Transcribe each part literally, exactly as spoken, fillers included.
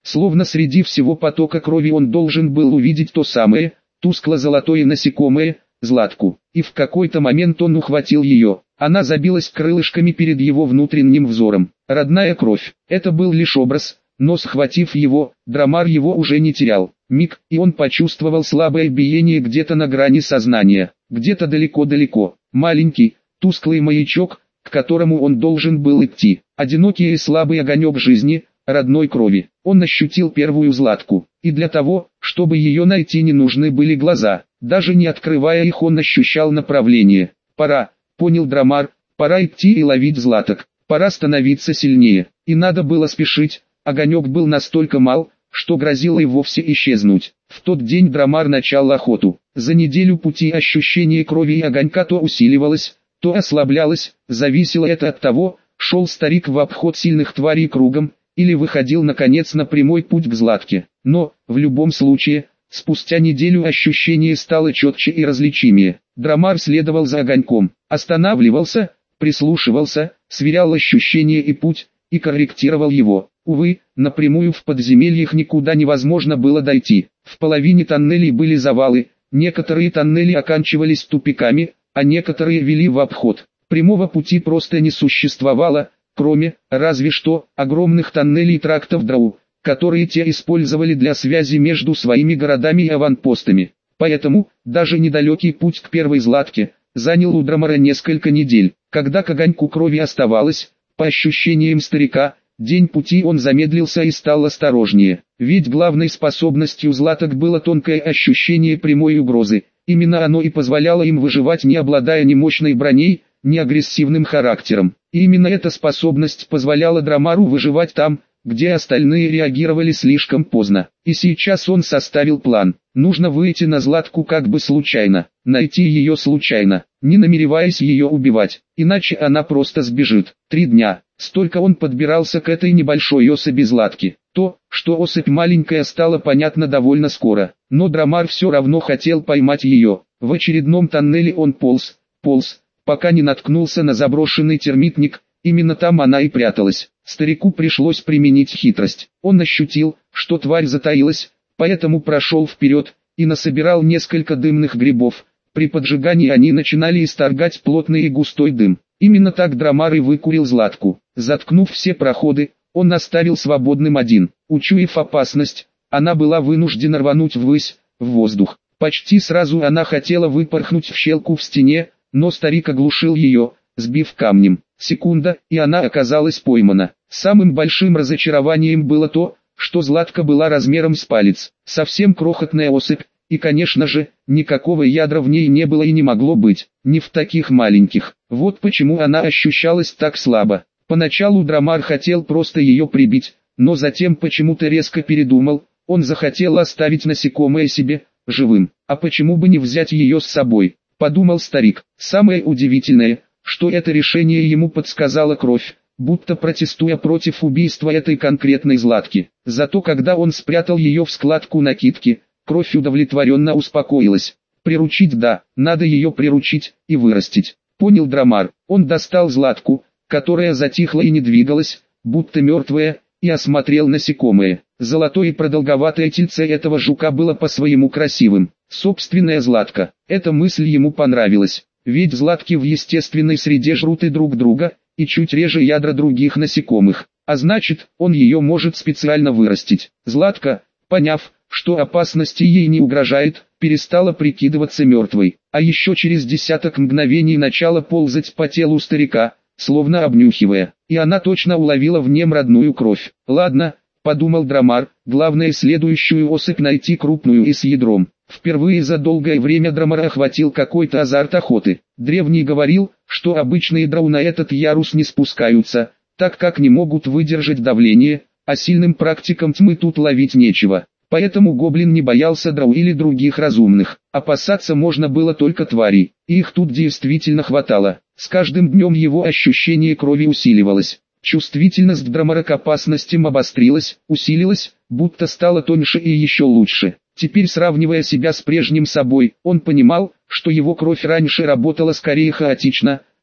Словно среди всего потока крови он должен был увидеть то самое, тускло-золотое насекомое, Златку. И в какой-то момент он ухватил ее. Она забилась крылышками перед его внутренним взором. Родная кровь. Это был лишь образ, но схватив его, Драмар его уже не терял. Миг, и он почувствовал слабое биение где-то на грани сознания. Где-то далеко-далеко. Маленький, тусклый маячок, к которому он должен был идти. Одинокий и слабый огонек жизни, родной крови. Он ощутил первую Златку. И для того, чтобы ее найти, не нужны были глаза. Даже не открывая их, он ощущал направление. Пора, понял Драмар, пора идти и ловить Златок. Пора становиться сильнее. И надо было спешить. Огонек был настолько мал, что грозило и вовсе исчезнуть. В тот день Драмар начал охоту. За неделю пути ощущение крови и огонька то усиливалось, то ослаблялось. Зависело это от того, шел старик в обход сильных тварей кругом, или выходил наконец на прямой путь к Златке. Но, в любом случае, спустя неделю ощущение стало четче и различимее. Драмар следовал за огоньком, останавливался, прислушивался, сверял ощущения и путь, и корректировал его. Увы, напрямую в подземельях никуда невозможно было дойти. В половине тоннелей были завалы, некоторые тоннели оканчивались тупиками, а некоторые вели в обход. Прямого пути просто не существовало, кроме, разве что, огромных тоннелей трактов Драу, которые те использовали для связи между своими городами и аванпостами. Поэтому, даже недалекий путь к первой Златке, занял у Драмара несколько недель. Когда к огоньку крови оставалось, по ощущениям старика, день пути он замедлился и стал осторожнее. Ведь главной способностью Златок было тонкое ощущение прямой угрозы. Именно оно и позволяло им выживать, не обладая ни мощной броней, ни агрессивным характером. И именно эта способность позволяла Драмару выживать там, где остальные реагировали слишком поздно. И сейчас он составил план. Нужно выйти на Златку как бы случайно, найти ее случайно, не намереваясь ее убивать, иначе она просто сбежит. Три дня. Столько он подбирался к этой небольшой особи Златки. То, что особь маленькая, стало понятно довольно скоро. Но Драмар все равно хотел поймать ее. В очередном тоннеле он полз, полз, пока не наткнулся на заброшенный термитник. Именно там она и пряталась. Старику пришлось применить хитрость. Он ощутил, что тварь затаилась, поэтому прошел вперед и насобирал несколько дымных грибов. При поджигании они начинали исторгать плотный и густой дым. Именно так Драмар и выкурил Златку. Заткнув все проходы, он оставил свободным один. Учуяв опасность, она была вынуждена рвануть ввысь, в воздух. Почти сразу она хотела выпорхнуть в щелку в стене, но старик оглушил ее, сбив камнем. Секунда, и она оказалась поймана. Самым большим разочарованием было то, что Златка была размером с палец. Совсем крохотная особь, и, конечно же, никакого ядра в ней не было и не могло быть, не в таких маленьких. Вот почему она ощущалась так слабо. Поначалу Драмар хотел просто ее прибить, но затем почему-то резко передумал. Он захотел оставить насекомое себе, живым. А почему бы не взять ее с собой, подумал старик. Самое удивительное, что это решение ему подсказала кровь, будто протестуя против убийства этой конкретной Златки. Зато когда он спрятал ее в складку накидки, кровь удовлетворенно успокоилась. Приручить, да, надо ее приручить и вырастить. Понял Драмар. Он достал Златку, которая затихла и не двигалась, будто мертвая, и осмотрел насекомое. Золотое и продолговатое тельце этого жука было по-своему красивым. Собственная Златка. Эта мысль ему понравилась. Ведь Златки в естественной среде жрут и друг друга, и чуть реже ядра других насекомых. А значит, он ее может специально вырастить. Златка, поняв, что опасности ей не угрожает, перестала прикидываться мертвой. А еще через десяток мгновений начала ползать по телу старика, словно обнюхивая. И она точно уловила в нем родную кровь. Ладно, подумал Драмар, главное следующую особь найти крупную и с ядром. Впервые за долгое время Драмара охватил какой-то азарт охоты. Древний говорил, что обычные драу на этот ярус не спускаются, так как не могут выдержать давление, а сильным практикам тьмы тут ловить нечего. Поэтому гоблин не боялся драу или других разумных. Опасаться можно было только тварей, и их тут действительно хватало. С каждым днем его ощущение крови усиливалось. Чувствительность Драмара к опасностям обострилась, усилилась, будто стала тоньше и еще лучше. Теперь, сравнивая себя с прежним собой, он понимал, что его кровь раньше работала скорее хаотично,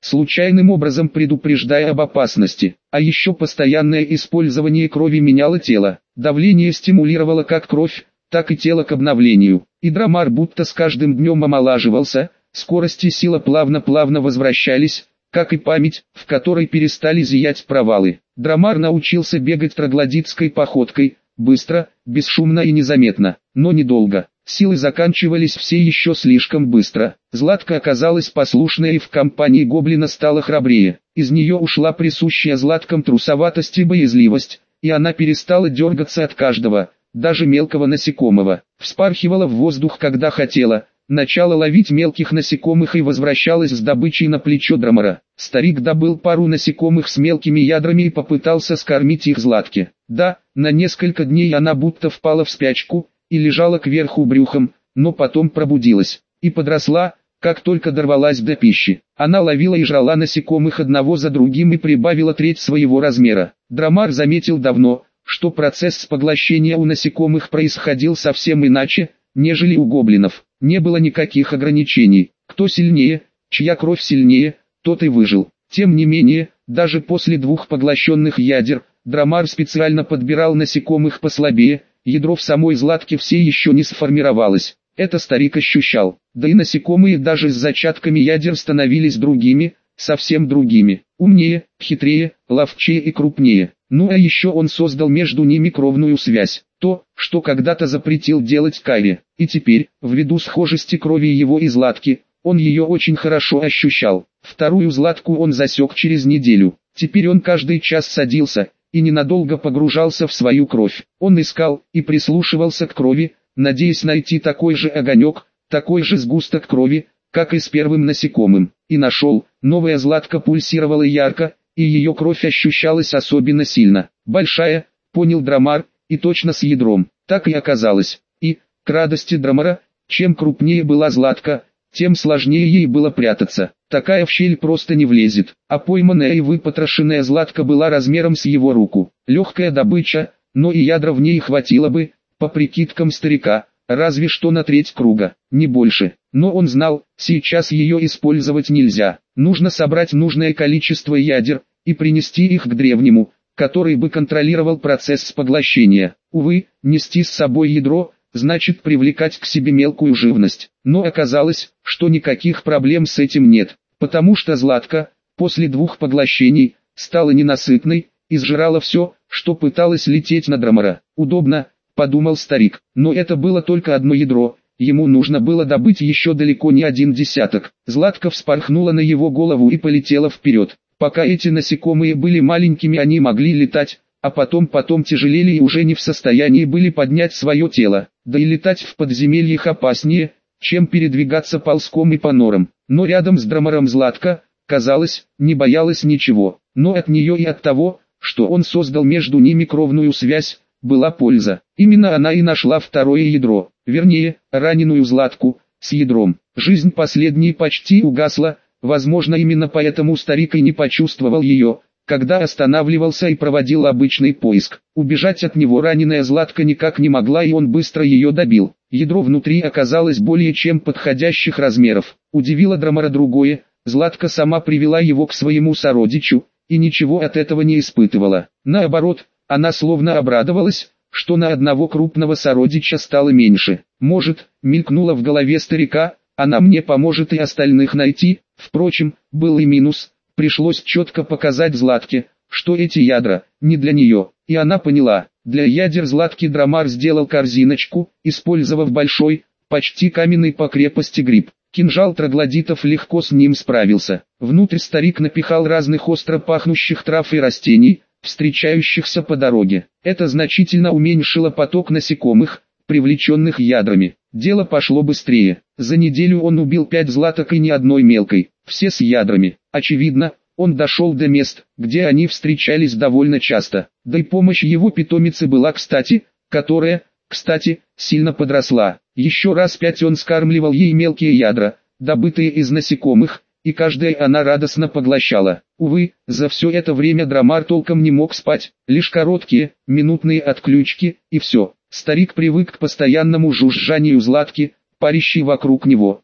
случайным образом предупреждая об опасности. А еще постоянное использование крови меняло тело. Давление стимулировало как кровь, так и тело к обновлению. И Драмар будто с каждым днем омолаживался, скорость и сила плавно-плавно возвращались, как и память, в которой перестали зиять провалы. Драмар научился бегать троглодитской походкой, быстро, бесшумно и незаметно, но недолго. Силы заканчивались все еще слишком быстро. Златка оказалась послушной и в компании гоблина стала храбрее. Из нее ушла присущая Златкам трусоватость и боязливость, и она перестала дергаться от каждого, даже мелкого насекомого. Вспархивала в воздух когда хотела, начала ловить мелких насекомых и возвращалась с добычей на плечо Драмара. Старик добыл пару насекомых с мелкими ядрами и попытался скормить их Златке. Да, на несколько дней она будто впала в спячку и лежала кверху брюхом, но потом пробудилась и подросла, как только дорвалась до пищи. Она ловила и жрала насекомых одного за другим и прибавила треть своего размера. Драмар заметил давно, что процесс поглощения у насекомых происходил совсем иначе, нежели у гоблинов. Не было никаких ограничений. Кто сильнее, чья кровь сильнее, тот и выжил. Тем не менее, даже после двух поглощенных ядер, Драмар специально подбирал насекомых послабее, ядро в самой Златке все еще не сформировалось. Это старик ощущал. Да и насекомые даже с зачатками ядер становились другими, совсем другими. Умнее, хитрее, ловчее и крупнее. Ну а еще он создал между ними кровную связь. То, что когда-то запретил делать Кайре. И теперь, ввиду схожести крови его и Златки, он ее очень хорошо ощущал. Вторую Златку он засек через неделю. Теперь он каждый час садился и ненадолго погружался в свою кровь. Он искал и прислушивался к крови, надеясь найти такой же огонек, такой же сгусток крови, как и с первым насекомым. И нашел. Новая Златка пульсировала ярко, и ее кровь ощущалась особенно сильно. Большая, понял Драмар, и точно с ядром. Так и оказалось. И, к радости Драмара, чем крупнее была Златка, тем сложнее ей было прятаться. Такая в щель просто не влезет. А пойманная и выпотрошенная Златка была размером с его руку. Легкая добыча, но и ядра в ней хватило бы, по прикидкам старика, разве что на треть круга, не больше. Но он знал, сейчас ее использовать нельзя. Нужно собрать нужное количество ядер и принести их к древнему, который бы контролировал процесс поглощения. Увы, нести с собой ядро значит привлекать к себе мелкую живность. Но оказалось, что никаких проблем с этим нет, потому что Златка, после двух поглощений, стала ненасытной и сжирала все, что пыталось лететь на Драмара. Удобно, подумал старик, но это было только одно ядро. Ему нужно было добыть еще далеко не один десяток. Златка вспорхнула на его голову и полетела вперед. Пока эти насекомые были маленькими, они могли летать, а потом потом тяжелели и уже не в состоянии были поднять свое тело. Да и летать в подземельях опаснее, чем передвигаться ползком и по норам. Но рядом с Драмаром Златка, казалось, не боялась ничего. Но от нее и от того, что он создал между ними кровную связь, была польза. Именно она и нашла второе ядро, вернее, раненую Златку, с ядром. Жизнь последней почти угасла, возможно именно поэтому старик и не почувствовал ее, когда останавливался и проводил обычный поиск. Убежать от него раненая Златка никак не могла, и он быстро ее добил. Ядро внутри оказалось более чем подходящих размеров. Удивило Драмара другое, Златка сама привела его к своему сородичу, и ничего от этого не испытывала. Наоборот, она словно обрадовалась, что на одного крупного сородича стало меньше. Может, мелькнуло в голове старика, она мне поможет и остальных найти. Впрочем, был и минус. Пришлось четко показать Златке, что эти ядра не для нее. И она поняла. Для ядер Златки Драмар сделал корзиночку, использовав большой, почти каменный по крепости гриб. Кинжал троглодитов легко с ним справился. Внутрь старик напихал разных остро пахнущих трав и растений, встречающихся по дороге. Это значительно уменьшило поток насекомых, привлеченных ядрами. Дело пошло быстрее. За неделю он убил пять Златок и ни одной мелкой, все с ядрами. Очевидно, он дошел до мест, где они встречались довольно часто. Да и помощь его питомицы была кстати, которая, кстати, сильно подросла. Еще раз пять он скармливал ей мелкие ядра, добытые из насекомых, и каждое она радостно поглощала. Увы, за все это время Драмар толком не мог спать, лишь короткие, минутные отключки, и все. Старик привык к постоянному жужжанию Златки, парящей вокруг него.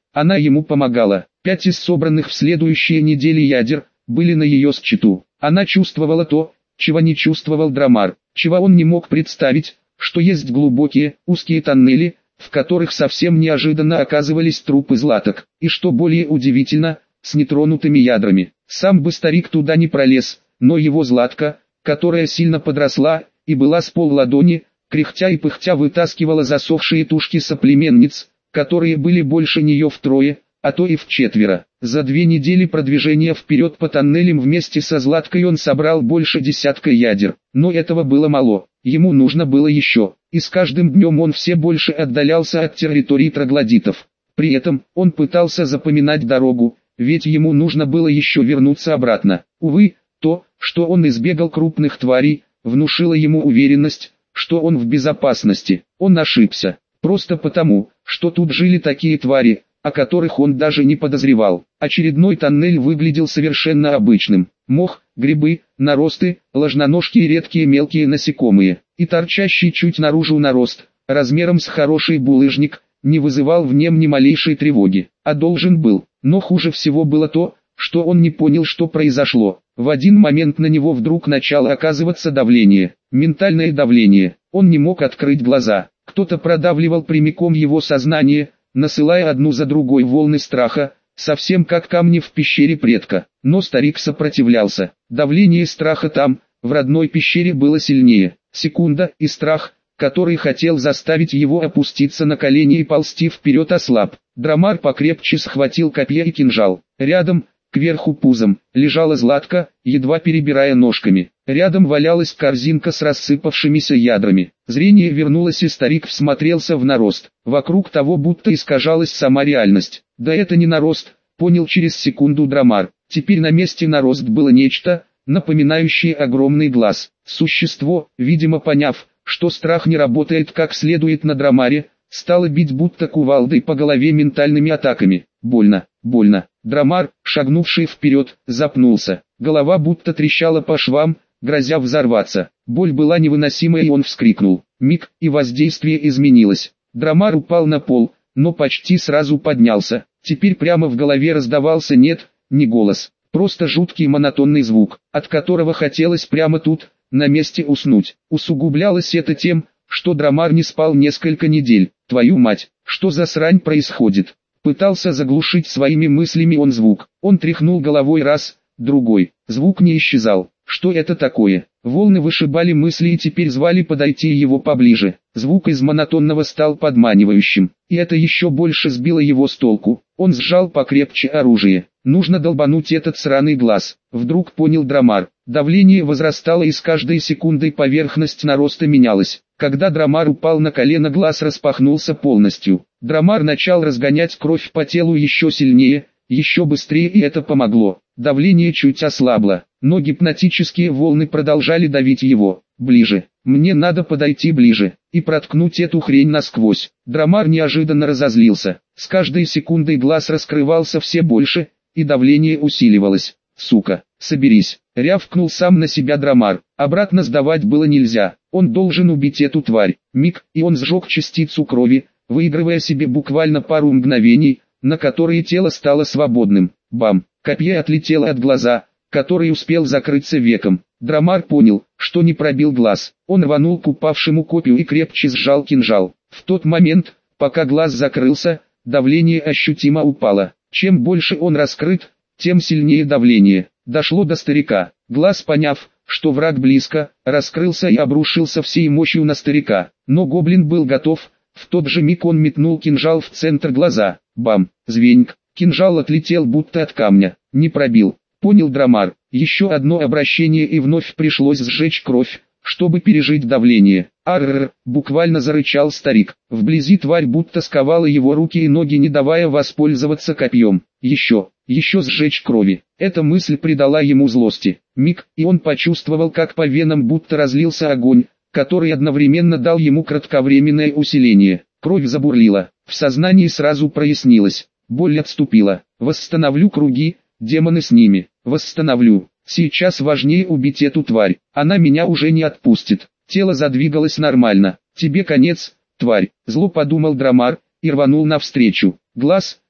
Она ему помогала. Пять из собранных в следующие недели ядер были на ее счету. Она чувствовала то, чего не чувствовал Драмар, чего он не мог представить, что есть глубокие, узкие тоннели, в которых совсем неожиданно оказывались трупы златок, и что более удивительно, с нетронутыми ядрами. Сам бы старик туда не пролез, но его златка, которая сильно подросла и была с полладони, кряхтя и пыхтя вытаскивала засохшие тушки соплеменниц, которые были больше нее втрое, а то и вчетверо. За две недели продвижения вперед по тоннелям вместе со Златкой он собрал больше десятка ядер, но этого было мало, ему нужно было еще, и с каждым днем он все больше отдалялся от территории троглодитов. При этом, он пытался запоминать дорогу, ведь ему нужно было еще вернуться обратно. Увы, то, что он избегал крупных тварей, внушило ему уверенность, что он в безопасности. Он ошибся, просто потому, что тут жили такие твари, о которых он даже не подозревал. Очередной тоннель выглядел совершенно обычным. Мох, грибы, наросты, ложноножки и редкие мелкие насекомые. И торчащий чуть наружу нарост, размером с хороший булыжник, не вызывал в нем ни малейшей тревоги. А должен был. Но хуже всего было то, что он не понял, что произошло. В один момент на него вдруг начало оказываться давление. Ментальное давление. Он не мог открыть глаза. Кто-то продавливал прямиком его сознание, насылая одну за другой волны страха, совсем как камни в пещере предка. Но старик сопротивлялся. Давление страха там, в родной пещере, было сильнее. Секунда, и страх, который хотел заставить его опуститься на колени и ползти вперед, ослаб. Драмар покрепче схватил копье и кинжал. Рядом, кверху пузом, лежала Златка, едва перебирая ножками. Рядом валялась корзинка с рассыпавшимися ядрами. Зрение вернулось, и старик всмотрелся в нарост. Вокруг того будто искажалась сама реальность. Да это не нарост, понял через секунду Драмар. Теперь на месте нарост было нечто, напоминающее огромный глаз. Существо, видимо поняв, что страх не работает как следует на Драмаре, стало бить будто кувалдой по голове ментальными атаками. Больно, больно. Драмар, шагнувший вперед, запнулся. Голова будто трещала по швам, грозя взорваться. Боль была невыносимой, и он вскрикнул. Миг, и воздействие изменилось. Драмар упал на пол, но почти сразу поднялся. Теперь прямо в голове раздавался нет, не голос, просто жуткий монотонный звук, от которого хотелось прямо тут, на месте уснуть. Усугублялось это тем, что Драмар не спал несколько недель. Твою мать, что за срань происходит? Пытался заглушить своими мыслями он звук. Он тряхнул головой раз, другой. Звук не исчезал. Что это такое? Волны вышибали мысли и теперь звали подойти его поближе. Звук из монотонного стал подманивающим, и это еще больше сбило его с толку. Он сжал покрепче оружие. Нужно долбануть этот сраный глаз. Вдруг понял Драмар. Давление возрастало, и с каждой секундой поверхность нароста менялась. Когда Драмар упал на колено, глаз распахнулся полностью. Драмар начал разгонять кровь по телу еще сильнее, еще быстрее, и это помогло. Давление чуть ослабло, но гипнотические волны продолжали давить его. Ближе. Мне надо подойти ближе и проткнуть эту хрень насквозь. Драмар неожиданно разозлился. С каждой секундой глаз раскрывался все больше, и давление усиливалось. Сука, соберись, рявкнул сам на себя Драмар. Обратно сдавать было нельзя. Он должен убить эту тварь. Миг, и он сжег частицу крови, выигрывая себе буквально пару мгновений, на которые тело стало свободным. Бам! Копье отлетело от глаза, который успел закрыться веком. Драмар понял, что не пробил глаз. Он рванул к упавшему копью и крепче сжал кинжал. В тот момент, пока глаз закрылся, давление ощутимо упало. Чем больше он раскрыт, тем сильнее давление. Дошло до старика. Глаз, поняв, что враг близко, раскрылся и обрушился всей мощью на старика. Но гоблин был готов. В тот же миг он метнул кинжал в центр глаза. Бам! Звеньк! Кинжал отлетел будто от камня. Не пробил. Понял Драмар. Еще одно обращение, и вновь пришлось сжечь кровь, чтобы пережить давление. Арррр! Буквально зарычал старик. Вблизи тварь будто сковала его руки и ноги, не давая воспользоваться копьем. Еще, еще сжечь крови. Эта мысль придала ему злости. Миг, и он почувствовал, как по венам будто разлился огонь, который одновременно дал ему кратковременное усиление. Кровь забурлила. В сознании сразу прояснилось. Боль отступила. Восстановлю круги, демоны с ними. Восстановлю. Сейчас важнее убить эту тварь. Она меня уже не отпустит. Тело задвигалось нормально. Тебе конец, тварь. Зло подумал Драмар, и рванул навстречу. Глаз,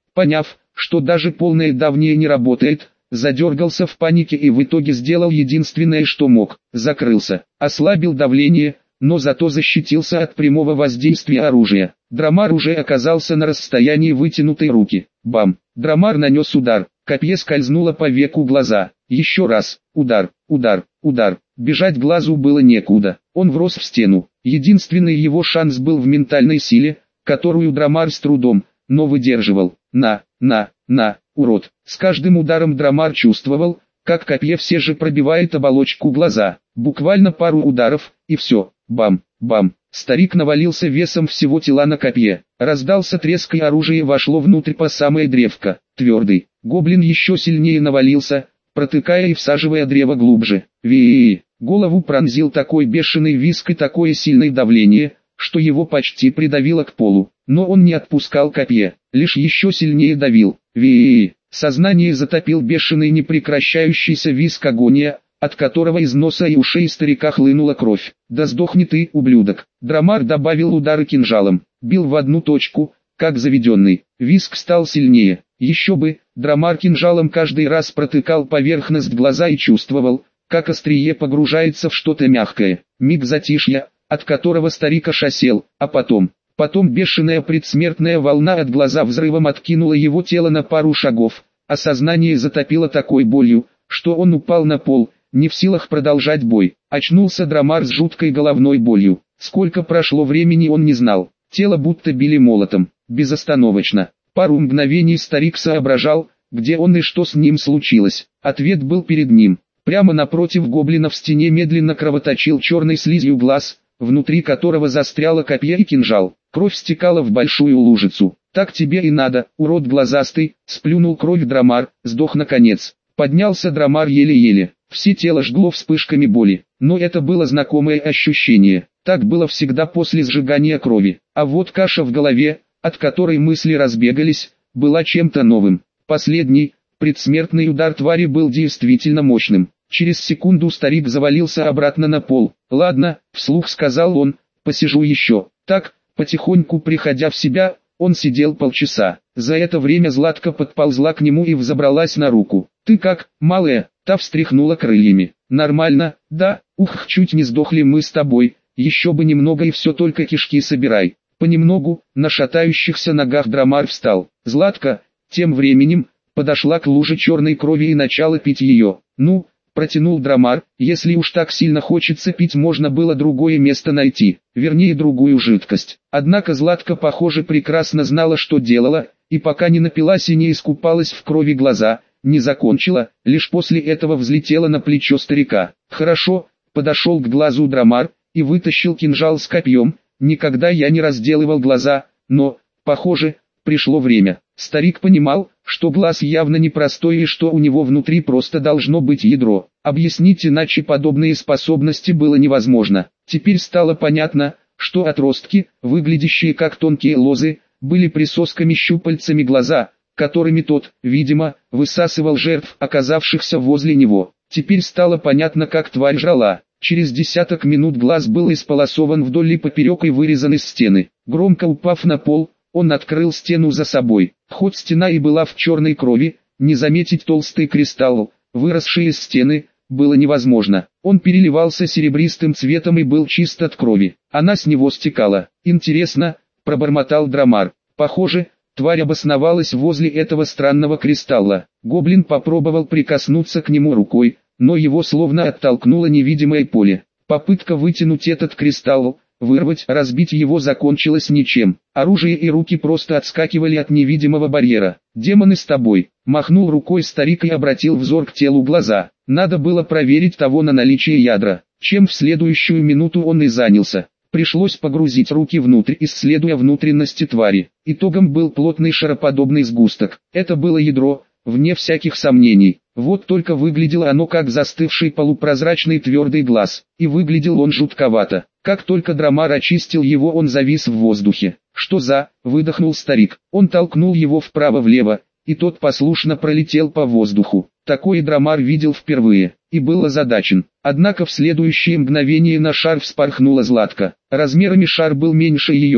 Поняв, что даже полное давнее не работает, задергался в панике и в итоге сделал единственное, что мог, закрылся, ослабил давление, но зато защитился от прямого воздействия оружия. Драмар уже оказался на расстоянии вытянутой руки. Бам! Драмар нанес удар, копье скользнуло по веку глаза. Еще раз, удар, удар, удар. Бежать глазу было некуда, он врос в стену. Единственный его шанс был в ментальной силе, которую Драмар с трудом, но выдерживал. На, на, на, урод. С каждым ударом Драмар чувствовал, как копье все же пробивает оболочку глаза. Буквально пару ударов, и все. Бам, бам. Старик навалился весом всего тела на копье. Раздался треск, и оружие вошло внутрь по самое древко. Твердый. Гоблин еще сильнее навалился, протыкая и всаживая древо глубже. Ви-и-и. Голову пронзил такой бешеный визг и такое сильное давление, что его почти придавило к полу. Но он не отпускал копье, лишь еще сильнее давил. Ви-и-и. Сознание затопил бешеный непрекращающийся визг агония, от которого из носа и ушей старика хлынула кровь. «Да сдохни ты, ублюдок!» Драмар добавил удары кинжалом, бил в одну точку, как заведенный. Визг стал сильнее. Еще бы, Драмар кинжалом каждый раз протыкал поверхность глаза и чувствовал, как острие погружается в что-то мягкое. Миг затишья, от которого старик ошасел, а потом... Потом бешеная предсмертная волна от глаза взрывом откинула его тело на пару шагов, а сознание затопило такой болью, что он упал на пол, не в силах продолжать бой. Очнулся Драмар с жуткой головной болью. Сколько прошло времени он не знал. Тело будто били молотом, безостановочно. Пару мгновений старик соображал, где он и что с ним случилось. Ответ был перед ним. Прямо напротив гоблина в стене медленно кровоточил черной слизью глаз, внутри которого застряло копье и кинжал. Кровь стекала в большую лужицу. «Так тебе и надо, урод глазастый!» — сплюнул кровь Драмар, сдох наконец. Поднялся Драмар еле-еле. Все тело жгло вспышками боли, но это было знакомое ощущение. Так было всегда после сжигания крови. А вот каша в голове, от которой мысли разбегались, была чем-то новым. Последний, предсмертный удар твари был действительно мощным. Через секунду старик завалился обратно на пол. «Ладно», — вслух сказал он, — «посижу еще». Так, потихоньку приходя в себя, он сидел полчаса. За это время Златка подползла к нему и взобралась на руку. «Ты как, малая?» Та встряхнула крыльями. «Нормально, да, ух, чуть не сдохли мы с тобой, еще бы немного и все, только кишки собирай». Понемногу, на шатающихся ногах Драмар встал. Златка, тем временем, подошла к луже черной крови и начала пить ее. «Ну», — протянул Драмар, — «если уж так сильно хочется пить, можно было другое место найти, вернее другую жидкость». Однако Златка, похоже, прекрасно знала, что делала, и пока не напилась и не искупалась в крови глаза, не закончила, лишь после этого взлетела на плечо старика. «Хорошо», — подошел к глазу Драмар, и вытащил кинжал с копьем. «Никогда я не разделывал глаза, но, похоже, пришло время». Старик понимал, что глаз явно непростой и что у него внутри просто должно быть ядро. Объяснить иначе подобные способности было невозможно. Теперь стало понятно, что отростки, выглядящие как тонкие лозы, были присосками-щупальцами глаза, которыми тот, видимо, высасывал жертв, оказавшихся возле него. Теперь стало понятно, как тварь жрала. Через десяток минут глаз был исполосован вдоль и поперек и вырезан из стены. Громко упав на пол, он открыл стену за собой. Хоть стена и была в черной крови, не заметить толстый кристалл, выросший из стены, было невозможно. Он переливался серебристым цветом и был чист от крови. Она с него стекала. «Интересно», — пробормотал Драмар. «Похоже, тварь обосновалась возле этого странного кристалла». Гоблин попробовал прикоснуться к нему рукой, но его словно оттолкнуло невидимое поле. Попытка вытянуть этот кристалл, вырвать, разбить его закончилась ничем. Оружие и руки просто отскакивали от невидимого барьера. «Демоны с тобой!» — махнул рукой старик и обратил взор к телу глаза. Надо было проверить того на наличие ядра, чем в следующую минуту он и занялся. Пришлось погрузить руки внутрь, исследуя внутренности твари. Итогом был плотный шароподобный сгусток. Это было ядро, вне всяких сомнений. Вот только выглядело оно как застывший полупрозрачный твердый глаз, и выглядел он жутковато. Как только Драмар очистил его, он завис в воздухе. «Что за?» — выдохнул старик. Он толкнул его вправо-влево, и тот послушно пролетел по воздуху. Такое Драмар видел впервые, и был озадачен. Однако в следующее мгновение на шар вспорхнула Златка. Размерами шар был меньше ее,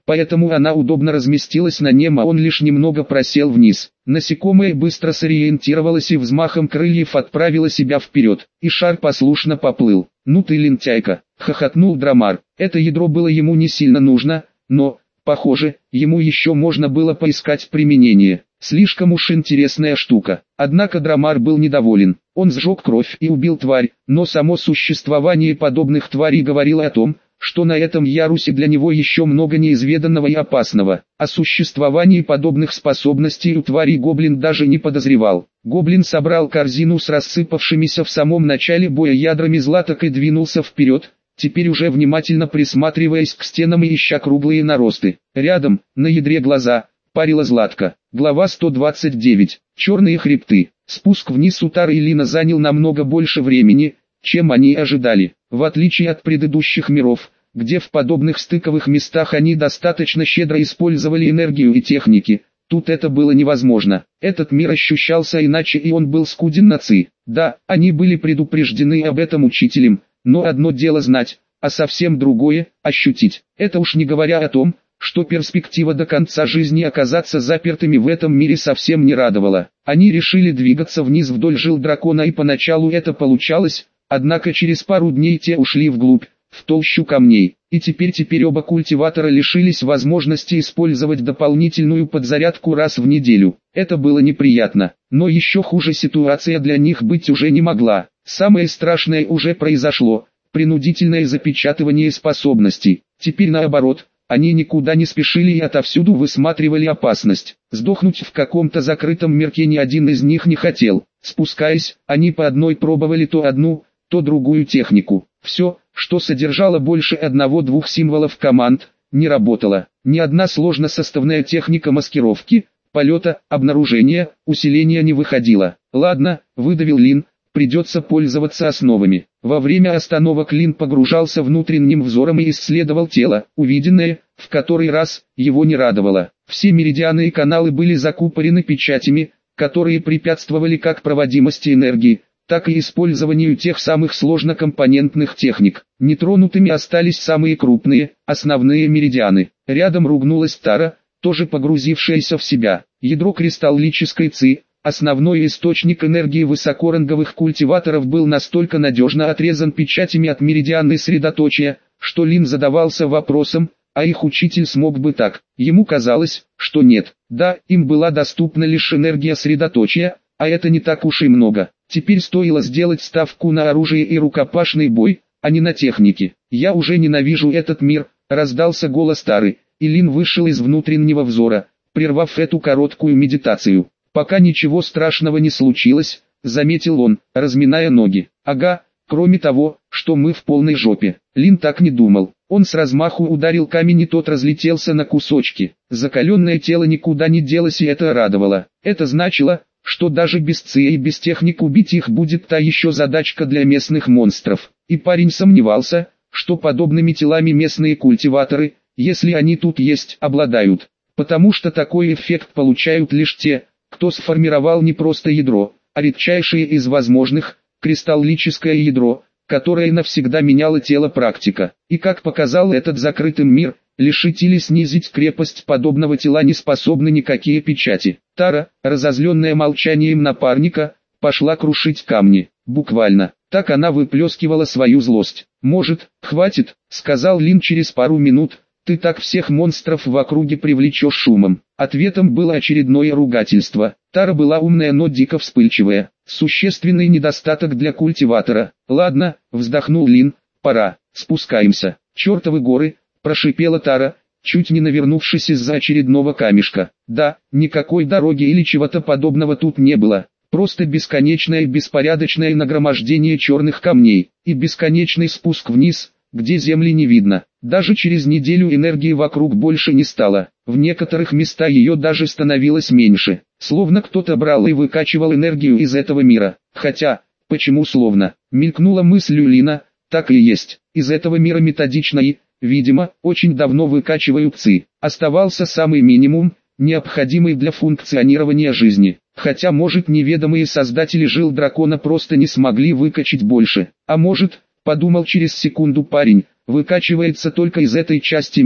поэтому она удобно разместилась на нем, а он лишь немного просел вниз. Насекомое быстро сориентировалось и взмахом крыльев отправило себя вперед, и шар послушно поплыл. «Ну ты лентяйка!» — хохотнул Драмар. Это ядро было ему не сильно нужно, но, похоже, ему еще можно было поискать применение. Слишком уж интересная штука. Однако Драмар был недоволен. Он сжег кровь и убил тварь, но само существование подобных тварей говорило о том, что на этом ярусе для него еще много неизведанного и опасного. О существовании подобных способностей у тварей гоблин даже не подозревал. Гоблин собрал корзину с рассыпавшимися в самом начале боя ядрами златок и двинулся вперед, теперь уже внимательно присматриваясь к стенам и ища круглые наросты. Рядом, на ядре глаза, парила златка. Глава сто двадцать девять. Черные хребты. Спуск вниз у Тары и Лина занял намного больше времени, чем они ожидали. В отличие от предыдущих миров, где в подобных стыковых местах они достаточно щедро использовали энергию и техники, тут это было невозможно. Этот мир ощущался иначе, и он был скуден на ци. Да, они были предупреждены об этом учителем, но одно дело знать, а совсем другое – ощутить. Это уж не говоря о том, что перспектива до конца жизни оказаться запертыми в этом мире совсем не радовала. Они решили двигаться вниз вдоль жил дракона, и поначалу это получалось, однако через пару дней те ушли вглубь, в толщу камней, и теперь теперь оба культиватора лишились возможности использовать дополнительную подзарядку раз в неделю. Это было неприятно, но еще хуже ситуация для них быть уже не могла. Самое страшное уже произошло, принудительное запечатывание способностей. Теперь наоборот, они никуда не спешили и отовсюду высматривали опасность. Сдохнуть в каком-то закрытом мирке ни один из них не хотел. Спускаясь, они по одной пробовали то одну, то другую технику. Все, что содержало больше одного-двух символов команд, не работало. Ни одна сложносоставная техника маскировки, полета, обнаружения, усиления не выходила. «Ладно», — выдавил Лин, — «придется пользоваться основами». Во время остановок Лин погружался внутренним взором и исследовал тело. Увиденное, в который раз, его не радовало. Все меридианы и каналы были закупорены печатями, которые препятствовали как проводимости энергии, так и использованию тех самых сложнокомпонентных техник. Нетронутыми остались самые крупные, основные меридианы. Рядом ругнулась Тара, тоже погрузившаяся в себя. Ядро кристаллической ци, основной источник энергии высокоранговых культиваторов, был настолько надежно отрезан печатями от меридианной средоточия, что Лин задавался вопросом, а их учитель смог бы так? Ему казалось, что нет. Да, им была доступна лишь энергия средоточия, а это не так уж и много. Теперь стоило сделать ставку на оружие и рукопашный бой, а не на технике. «Я уже ненавижу этот мир», — раздался голос Тары, и Лин вышел из внутреннего взора, прервав эту короткую медитацию. «Пока ничего страшного не случилось», — заметил он, разминая ноги. «Ага, кроме того, что мы в полной жопе». Лин так не думал. Он с размаху ударил камень, и тот разлетелся на кусочки. Закаленное тело никуда не делось, и это радовало. Это значило, что даже без ци и без техник убить их будет та еще задачка для местных монстров. И парень сомневался, что подобными телами местные культиваторы, если они тут есть, обладают. Потому что такой эффект получают лишь те, кто сформировал не просто ядро, а редчайшее из возможных, кристаллическое ядро, которое навсегда меняло тело практика. И как показал этот закрытый мир, лишить или снизить крепость подобного тела не способны никакие печати. Тара, разозленная молчанием напарника, пошла крушить камни. Буквально. Так она выплескивала свою злость. «Может, хватит», — сказал Лин через пару минут, — «ты так всех монстров в округе привлечешь шумом». Ответом было очередное ругательство. Тара была умная, но дико вспыльчивая. Существенный недостаток для культиватора. «Ладно», — вздохнул Лин, — «пора, спускаемся». «Чертовы горы», — прошипела Тара, чуть не навернувшись из-за очередного камешка. Да, никакой дороги или чего-то подобного тут не было. Просто бесконечное беспорядочное нагромождение черных камней, и бесконечный спуск вниз, где земли не видно. Даже через неделю энергии вокруг больше не стало. В некоторых местах ее даже становилось меньше. Словно кто-то брал и выкачивал энергию из этого мира. Хотя, почему словно? Мелькнула мысль у Лина, так и есть. Из этого мира методично и, видимо, очень давно выкачивают ци. Оставался самый минимум, необходимый для функционирования жизни. Хотя, может, неведомые создатели жил дракона просто не смогли выкачать больше. А может, подумал через секунду парень, выкачивается только из этой части мира,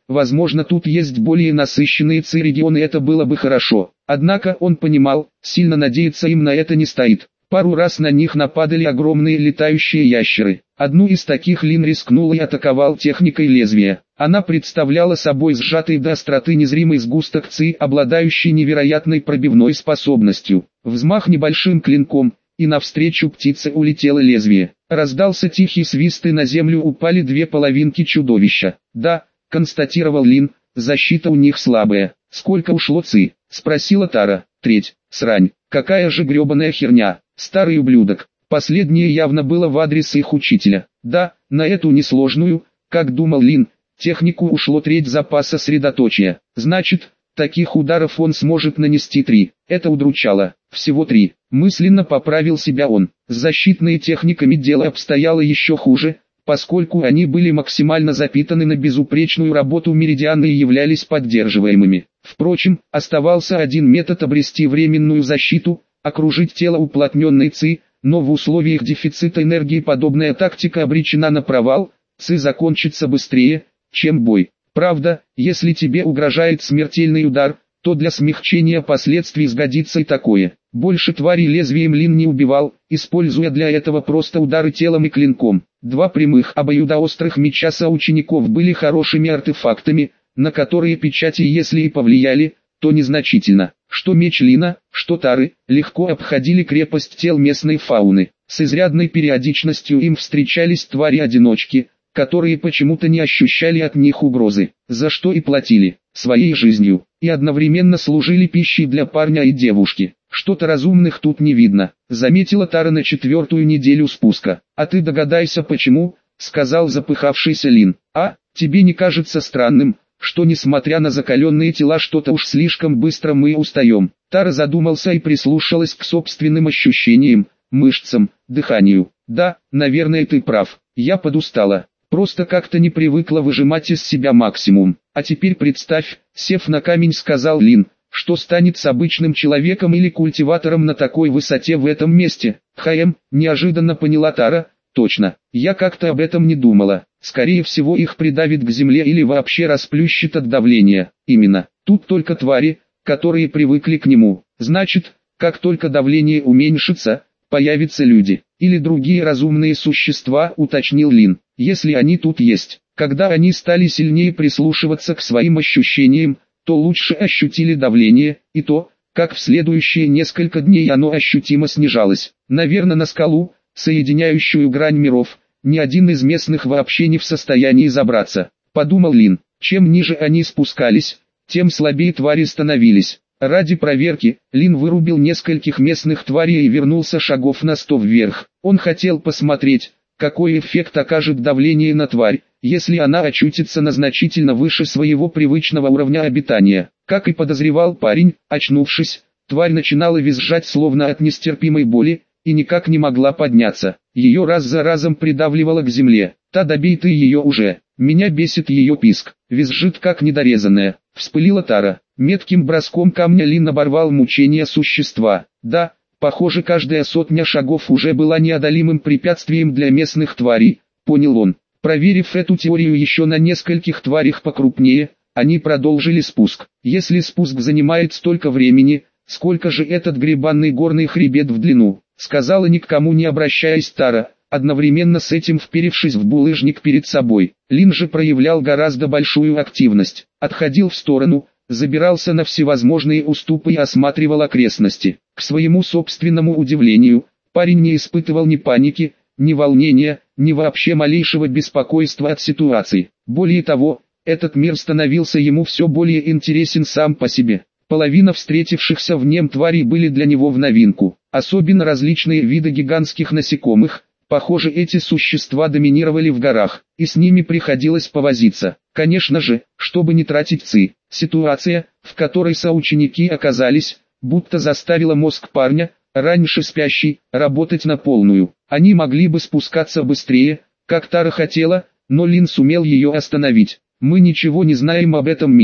возможно тут есть более насыщенные ци-регионы, это было бы хорошо. Однако он понимал, сильно надеяться им на это не стоит. Пару раз на них нападали огромные летающие ящеры. Одну из таких Лин рискнул и атаковал техникой лезвия. Она представляла собой сжатый до остроты незримый сгусток ци, обладающий невероятной пробивной способностью. Взмах небольшим клинком, и навстречу птице улетело лезвие. Раздался тихий свист, и на землю упали две половинки чудовища. «Да», — констатировал Лин, — «защита у них слабая». «Сколько ушло ци?» — спросила Тара. «Треть. Срань. Какая же гребаная херня. Старый ублюдок». Последнее явно было в адрес их учителя. Да, на эту несложную, как думал Лин, технику ушло треть запаса средоточия. Значит, таких ударов он сможет нанести три. Это удручало. Всего три. Мысленно поправил себя он. С защитными техниками дело обстояло еще хуже, поскольку они были максимально запитаны на безупречную работу меридианы и являлись поддерживаемыми. Впрочем, оставался один метод обрести временную защиту, окружить тело уплотненной ци, но в условиях дефицита энергии подобная тактика обречена на провал, ци закончится быстрее, чем бой. Правда, если тебе угрожает смертельный удар, то для смягчения последствий сгодится и такое. Больше тварей лезвием Лин не убивал, используя для этого просто удары телом и клинком. Два прямых обоюдоострых меча соучеников были хорошими артефактами, на которые печати если и повлияли, то незначительно. Что меч Лина, что Тары, легко обходили крепость тел местной фауны. С изрядной периодичностью им встречались твари-одиночки, которые почему-то не ощущали от них угрозы, за что и платили своей жизнью, и одновременно служили пищей для парня и девушки. Что-то разумных тут не видно, заметила Тара на четвертую неделю спуска. А ты догадайся почему, сказал запыхавшийся Лин. А, тебе не кажется странным, что несмотря на закаленные тела что-то уж слишком быстро мы устаем? Тара задумался и прислушалась к собственным ощущениям, мышцам, дыханию. Да, наверное ты прав, я подустала. Просто как-то не привыкла выжимать из себя максимум. А теперь представь, сев на камень, сказал Лин, что станет с обычным человеком или культиватором на такой высоте в этом месте. Хм, неожиданно поняла Тара. Точно, я как-то об этом не думала. Скорее всего их придавит к земле или вообще расплющит от давления. Именно, тут только твари, которые привыкли к нему. Значит, как только давление уменьшится, появятся люди, или другие разумные существа, уточнил Лин. Если они тут есть. Когда они стали сильнее прислушиваться к своим ощущениям, то лучше ощутили давление, и то, как в следующие несколько дней оно ощутимо снижалось. Наверное, на скалу, соединяющую грань миров, ни один из местных вообще не в состоянии забраться, подумал Лин. Чем ниже они спускались, тем слабее твари становились. Ради проверки, Лин вырубил нескольких местных тварей и вернулся шагов на сто вверх. Он хотел посмотреть, какой эффект окажет давление на тварь, если она очутится на значительно выше своего привычного уровня обитания. Как и подозревал парень, очнувшись, тварь начинала визжать словно от нестерпимой боли, и никак не могла подняться. Ее раз за разом придавливало к земле. Та добей ты ее уже. Меня бесит ее писк. Визжит как недорезанная. Вспылила Тара. Метким броском камня Лин оборвал мучения существа. Да, похоже, каждая сотня шагов уже была неодолимым препятствием для местных тварей, понял он. Проверив эту теорию еще на нескольких тварях покрупнее, они продолжили спуск. Если спуск занимает столько времени, сколько же этот гребанный горный хребет в длину, сказала никому не обращаясь Тара, одновременно с этим вперевшись в булыжник перед собой. Лин же проявлял гораздо большую активность, отходил в сторону, забирался на всевозможные уступы и осматривал окрестности. К своему собственному удивлению, парень не испытывал ни паники, ни волнения, ни вообще малейшего беспокойства от ситуации. Более того, этот мир становился ему все более интересен сам по себе. Половина встретившихся в нем тварей были для него в новинку, особенно различные виды гигантских насекомых. Похоже, эти существа доминировали в горах, и с ними приходилось повозиться. Конечно же, чтобы не тратить ци. Ситуация, в которой соученики оказались, будто заставила мозг парня, раньше спящий, работать на полную. Они могли бы спускаться быстрее, как Тара хотела, но Лин сумел ее остановить. «Мы ничего не знаем об этом мире»,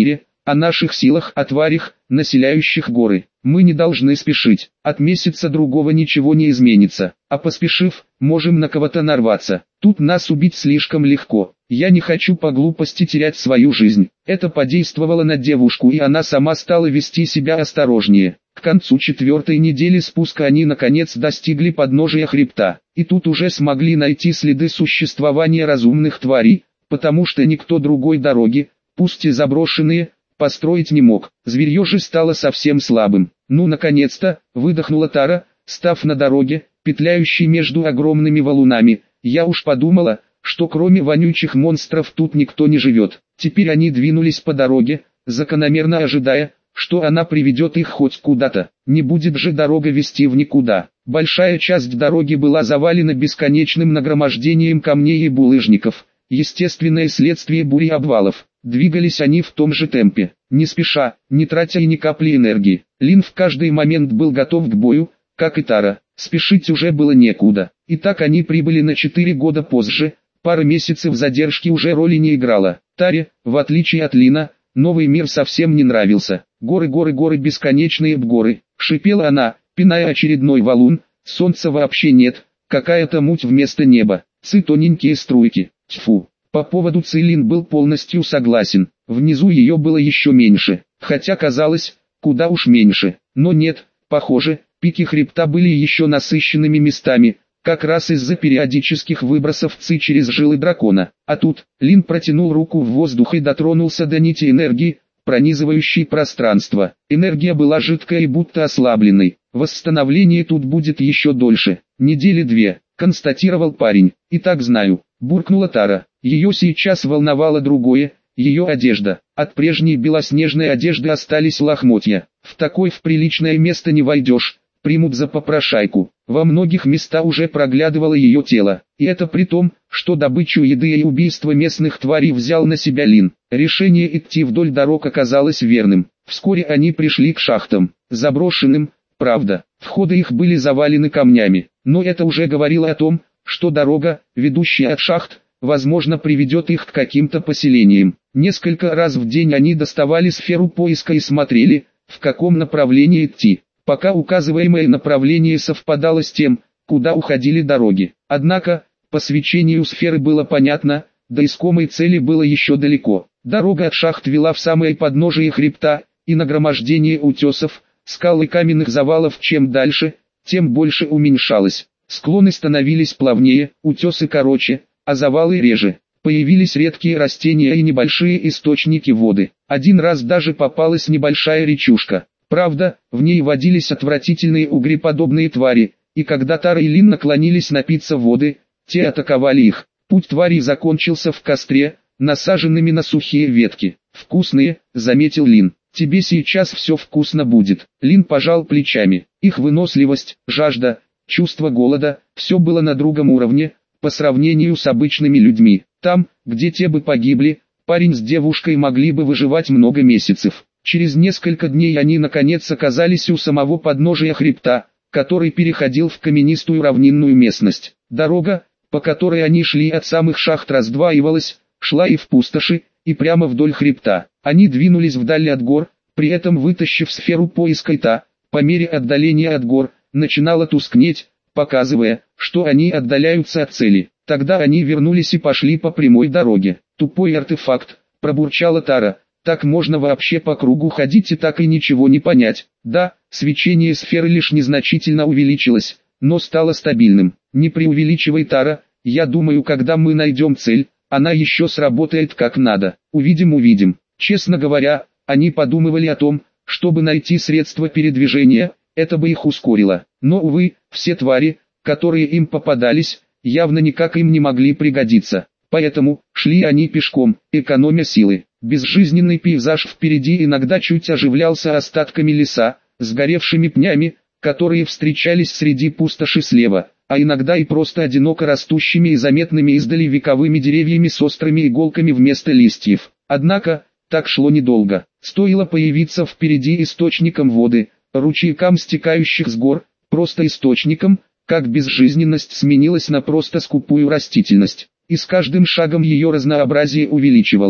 о наших силах, о тварях, населяющих горы. Мы не должны спешить, от месяца другого ничего не изменится, а поспешив, можем на кого-то нарваться. Тут нас убить слишком легко, я не хочу по глупости терять свою жизнь. Это подействовало на девушку, и она сама стала вести себя осторожнее. К концу четвертой недели спуска они наконец достигли подножия хребта, и тут уже смогли найти следы существования разумных тварей, потому что никто другой дороги, пусть и заброшенные, построить не мог. Зверье же стало совсем слабым. Ну наконец-то, выдохнула Тара, став на дороге, петляющей между огромными валунами. Я уж подумала, что кроме вонючих монстров тут никто не живет. Теперь они двинулись по дороге, закономерно ожидая, что она приведет их хоть куда-то. Не будет же дорога вести в никуда. Большая часть дороги была завалена бесконечным нагромождением камней и булыжников. Естественное следствие бури обвалов. Двигались они в том же темпе, не спеша, не тратя и ни капли энергии. Лин в каждый момент был готов к бою, как и Тара. Спешить уже было некуда. И так они прибыли на четыре года позже. Пара месяцев задержки уже роли не играла. Таре, в отличие от Лина, новый мир совсем не нравился. Горы, горы, горы, бесконечные горы. Шипела она, пиная очередной валун. Солнца вообще нет, какая-то муть вместо неба. Цы тоненькие струйки. Тьфу. По поводу Цилин был полностью согласен. Внизу ее было еще меньше, хотя казалось, куда уж меньше. Но нет, похоже, пики хребта были еще насыщенными местами, как раз из-за периодических выбросов ци через жилы дракона. А тут, Лин протянул руку в воздух и дотронулся до нити энергии, пронизывающей пространство. Энергия была жидкой и будто ослабленной. Восстановление тут будет еще дольше, недели две, констатировал парень. И так знаю, буркнула Тара. Ее сейчас волновало другое, ее одежда. От прежней белоснежной одежды остались лохмотья. В такой в приличное место не войдешь, примут за попрошайку. Во многих местах уже проглядывало ее тело. И это при том, что добычу еды и убийство местных тварей взял на себя Лин. Решение идти вдоль дорог оказалось верным. Вскоре они пришли к шахтам, заброшенным, правда. Входы их были завалены камнями. Но это уже говорило о том, что дорога, ведущая от шахт, возможно, приведет их к каким-то поселениям. Несколько раз в день они доставали сферу поиска и смотрели, в каком направлении идти, пока указываемое направление совпадало с тем, куда уходили дороги. Однако, по свечению сферы было понятно, до искомой цели было еще далеко. Дорога от шахт вела в самое подножие хребта, и нагромождение утесов, скал и каменных завалов чем дальше, тем больше уменьшалось. Склоны становились плавнее, утесы короче, а завалы реже. Появились редкие растения и небольшие источники воды. Один раз даже попалась небольшая речушка. Правда, в ней водились отвратительные угреподобные твари, и когда Тара и Лин наклонились напиться воды, те атаковали их. Путь тварей закончился в костре, насаженными на сухие ветки. «Вкусные», — заметил Лин. «Тебе сейчас все вкусно будет». Лин пожал плечами. Их выносливость, жажда, чувство голода, все было на другом уровне, по сравнению с обычными людьми. Там, где те бы погибли, парень с девушкой могли бы выживать много месяцев. Через несколько дней они наконец оказались у самого подножия хребта, который переходил в каменистую равнинную местность. Дорога, по которой они шли от самых шахт, раздваивалась, шла и в пустоши, и прямо вдоль хребта. Они двинулись вдаль от гор, при этом вытащив сферу поиска, и та, по мере отдаления от гор, начинала тускнеть, показывая, что они отдаляются от цели. Тогда они вернулись и пошли по прямой дороге. «Тупой артефакт», — пробурчала Тара. «Так можно вообще по кругу ходить и так и ничего не понять». Да, свечение сферы лишь незначительно увеличилось, но стало стабильным. «Не преувеличивай, Тара, я думаю, когда мы найдем цель, она еще сработает как надо. Увидим-увидим». Честно говоря, они подумывали о том, чтобы найти средства передвижения, это бы их ускорило. Но, увы, все твари, которые им попадались, явно никак им не могли пригодиться. Поэтому, шли они пешком, экономя силы. Безжизненный пейзаж впереди иногда чуть оживлялся остатками леса, сгоревшими пнями, которые встречались среди пустоши слева, а иногда и просто одиноко растущими и заметными издали вековыми деревьями с острыми иголками вместо листьев. Однако, так шло недолго. Стоило появиться впереди источником воды, ручейкам, стекающих с гор, просто источником, как безжизненность сменилась на просто скупую растительность. И с каждым шагом ее разнообразие увеличивалось.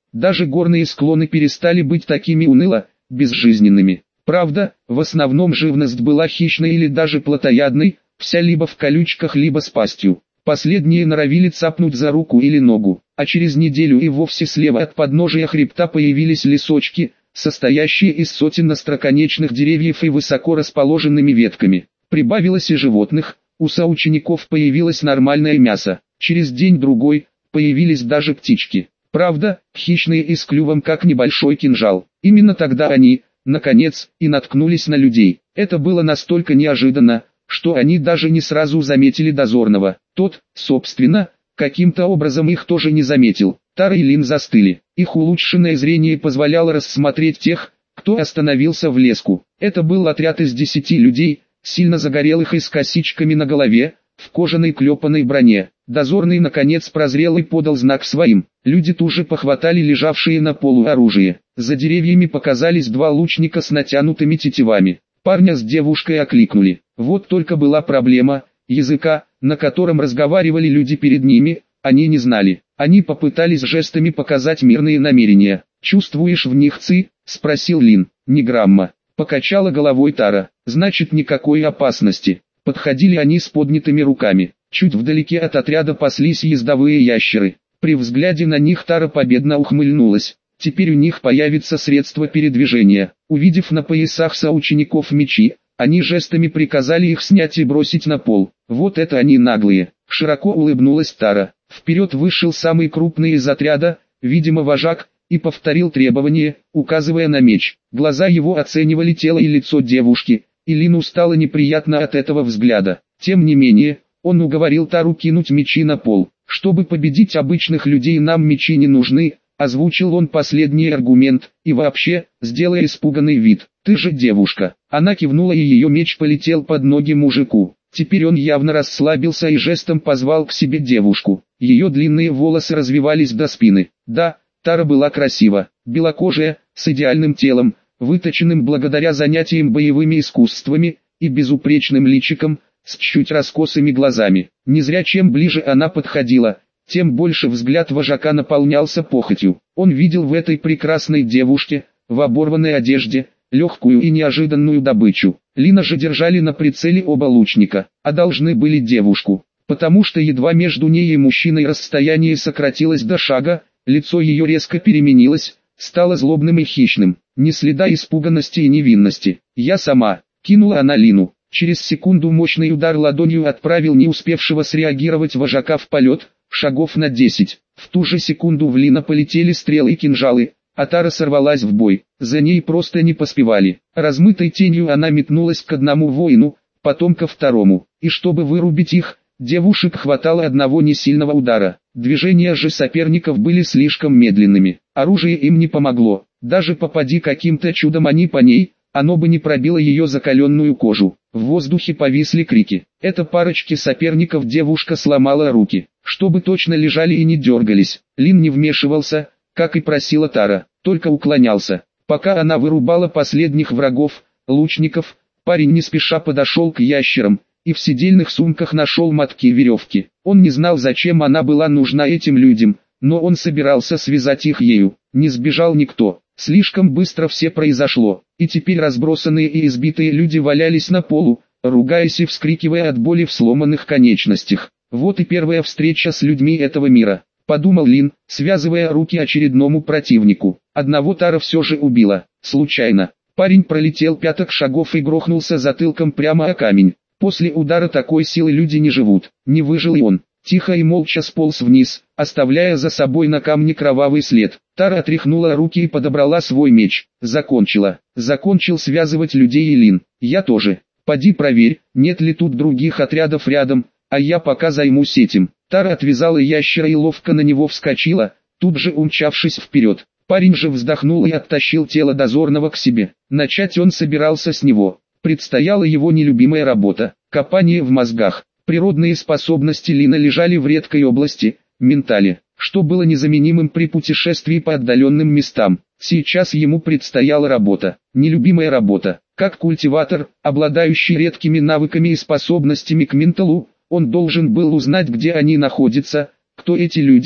Даже горные склоны перестали быть такими уныло безжизненными. Правда, в основном живность была хищной или даже плотоядной, вся либо в колючках, либо с пастью. Последние норовили цапнуть за руку или ногу, а через неделю и вовсе слева от подножия хребта появились лесочки, состоящие из сотен остроконечных деревьев и высоко расположенными ветками. Прибавилось и животных, у соучеников появилось нормальное мясо, через день-другой появились даже птички. Правда, хищные и с клювом как небольшой кинжал. Именно тогда они, наконец, и наткнулись на людей. Это было настолько неожиданно, что они даже не сразу заметили дозорного. Тот, собственно, каким-то образом их тоже не заметил. Тара и Лин застыли. Их улучшенное зрение позволяло рассмотреть тех, кто остановился в леску. Это был отряд из десяти людей, сильно загорелых и с косичками на голове, в кожаной клепанной броне. Дозорный наконец прозрел и подал знак своим. Люди тут же похватали лежавшие на полу оружие. За деревьями показались два лучника с натянутыми тетивами. Парня с девушкой окликнули. Вот только была проблема, языка, на котором разговаривали люди перед ними, они не знали. Они попытались жестами показать мирные намерения. «Чувствуешь в них ци?» – спросил Лин. «Ни грамма». Покачала головой Тара. «Значит, никакой опасности». Подходили они с поднятыми руками. Чуть вдалеке от отряда паслись ездовые ящеры. При взгляде на них Тара победно ухмыльнулась. Теперь у них появится средство передвижения. Увидев на поясах соучеников мечи, они жестами приказали их снять и бросить на пол. Вот это они наглые. Широко улыбнулась Тара. Вперед вышел самый крупный из отряда, видимо вожак, и повторил требование, указывая на меч. Глаза его оценивали тело и лицо девушки, и Лину стало неприятно от этого взгляда. Тем не менее, он уговорил Тару кинуть мечи на пол. «Чтобы победить обычных людей, нам мечи не нужны», озвучил он последний аргумент, и вообще, сделая испуганный вид. «Ты же девушка». Она кивнула, и ее меч полетел под ноги мужику. Теперь он явно расслабился и жестом позвал к себе девушку. Ее длинные волосы развивались до спины. Да, Тара была красива, белокожая, с идеальным телом, выточенным благодаря занятиям боевыми искусствами, и безупречным личиком, с чуть раскосыми глазами. Не зря чем ближе она подходила, тем больше взгляд вожака наполнялся похотью. Он видел в этой прекрасной девушке, в оборванной одежде, легкую и неожиданную добычу. Лина же держали на прицеле оба лучника, а должны были девушку, потому что едва между ней и мужчиной расстояние сократилось до шага, лицо ее резко переменилось, стало злобным и хищным, ни следа испуганности и невинности. «Я сама», — кинула она Лину. Через секунду мощный удар ладонью отправил не успевшего среагировать вожака в полет, шагов на десять. В ту же секунду в Лина полетели стрелы и кинжалы, а Тара сорвалась в бой. За ней просто не поспевали. Размытой тенью она метнулась к одному воину, потом ко второму. И чтобы вырубить их, девушек хватало одного несильного удара. Движения же соперников были слишком медленными. Оружие им не помогло. Даже попади каким-то чудом они по ней, оно бы не пробило ее закаленную кожу. В воздухе повисли крики. Эта парочке соперников девушка сломала руки, чтобы точно лежали и не дергались. Лин не вмешивался, как и просила Тара, только уклонялся. Пока она вырубала последних врагов, лучников, парень не спеша подошел к ящерам, и в седельных сумках нашел мотки веревки. Он не знал, зачем она была нужна этим людям, но он собирался связать их ею. Не сбежал никто. Слишком быстро все произошло, и теперь разбросанные и избитые люди валялись на полу, ругаясь и вскрикивая от боли в сломанных конечностях. Вот и первая встреча с людьми этого мира, подумал Лин, связывая руки очередному противнику. Одного Тара все же убила, случайно. Парень пролетел пяток шагов и грохнулся затылком прямо о камень. После удара такой силы люди не живут. Не выжил и он. Тихо и молча сполз вниз, оставляя за собой на камне кровавый след. Тара отряхнула руки и подобрала свой меч. Закончила. Закончил связывать людей и Лин. Я тоже. Поди проверь, нет ли тут других отрядов рядом, а я пока займусь этим. Тара отвязала ящера и ловко на него вскочила, тут же умчавшись вперед. Парень же вздохнул и оттащил тело дозорного к себе. Начать он собирался с него. Предстояла его нелюбимая работа – копание в мозгах. Природные способности Лина лежали в редкой области – ментале, что было незаменимым при путешествии по отдаленным местам. Сейчас ему предстояла работа, нелюбимая работа. Как культиватор, обладающий редкими навыками и способностями к менталу, он должен был узнать, где они находятся, кто эти люди,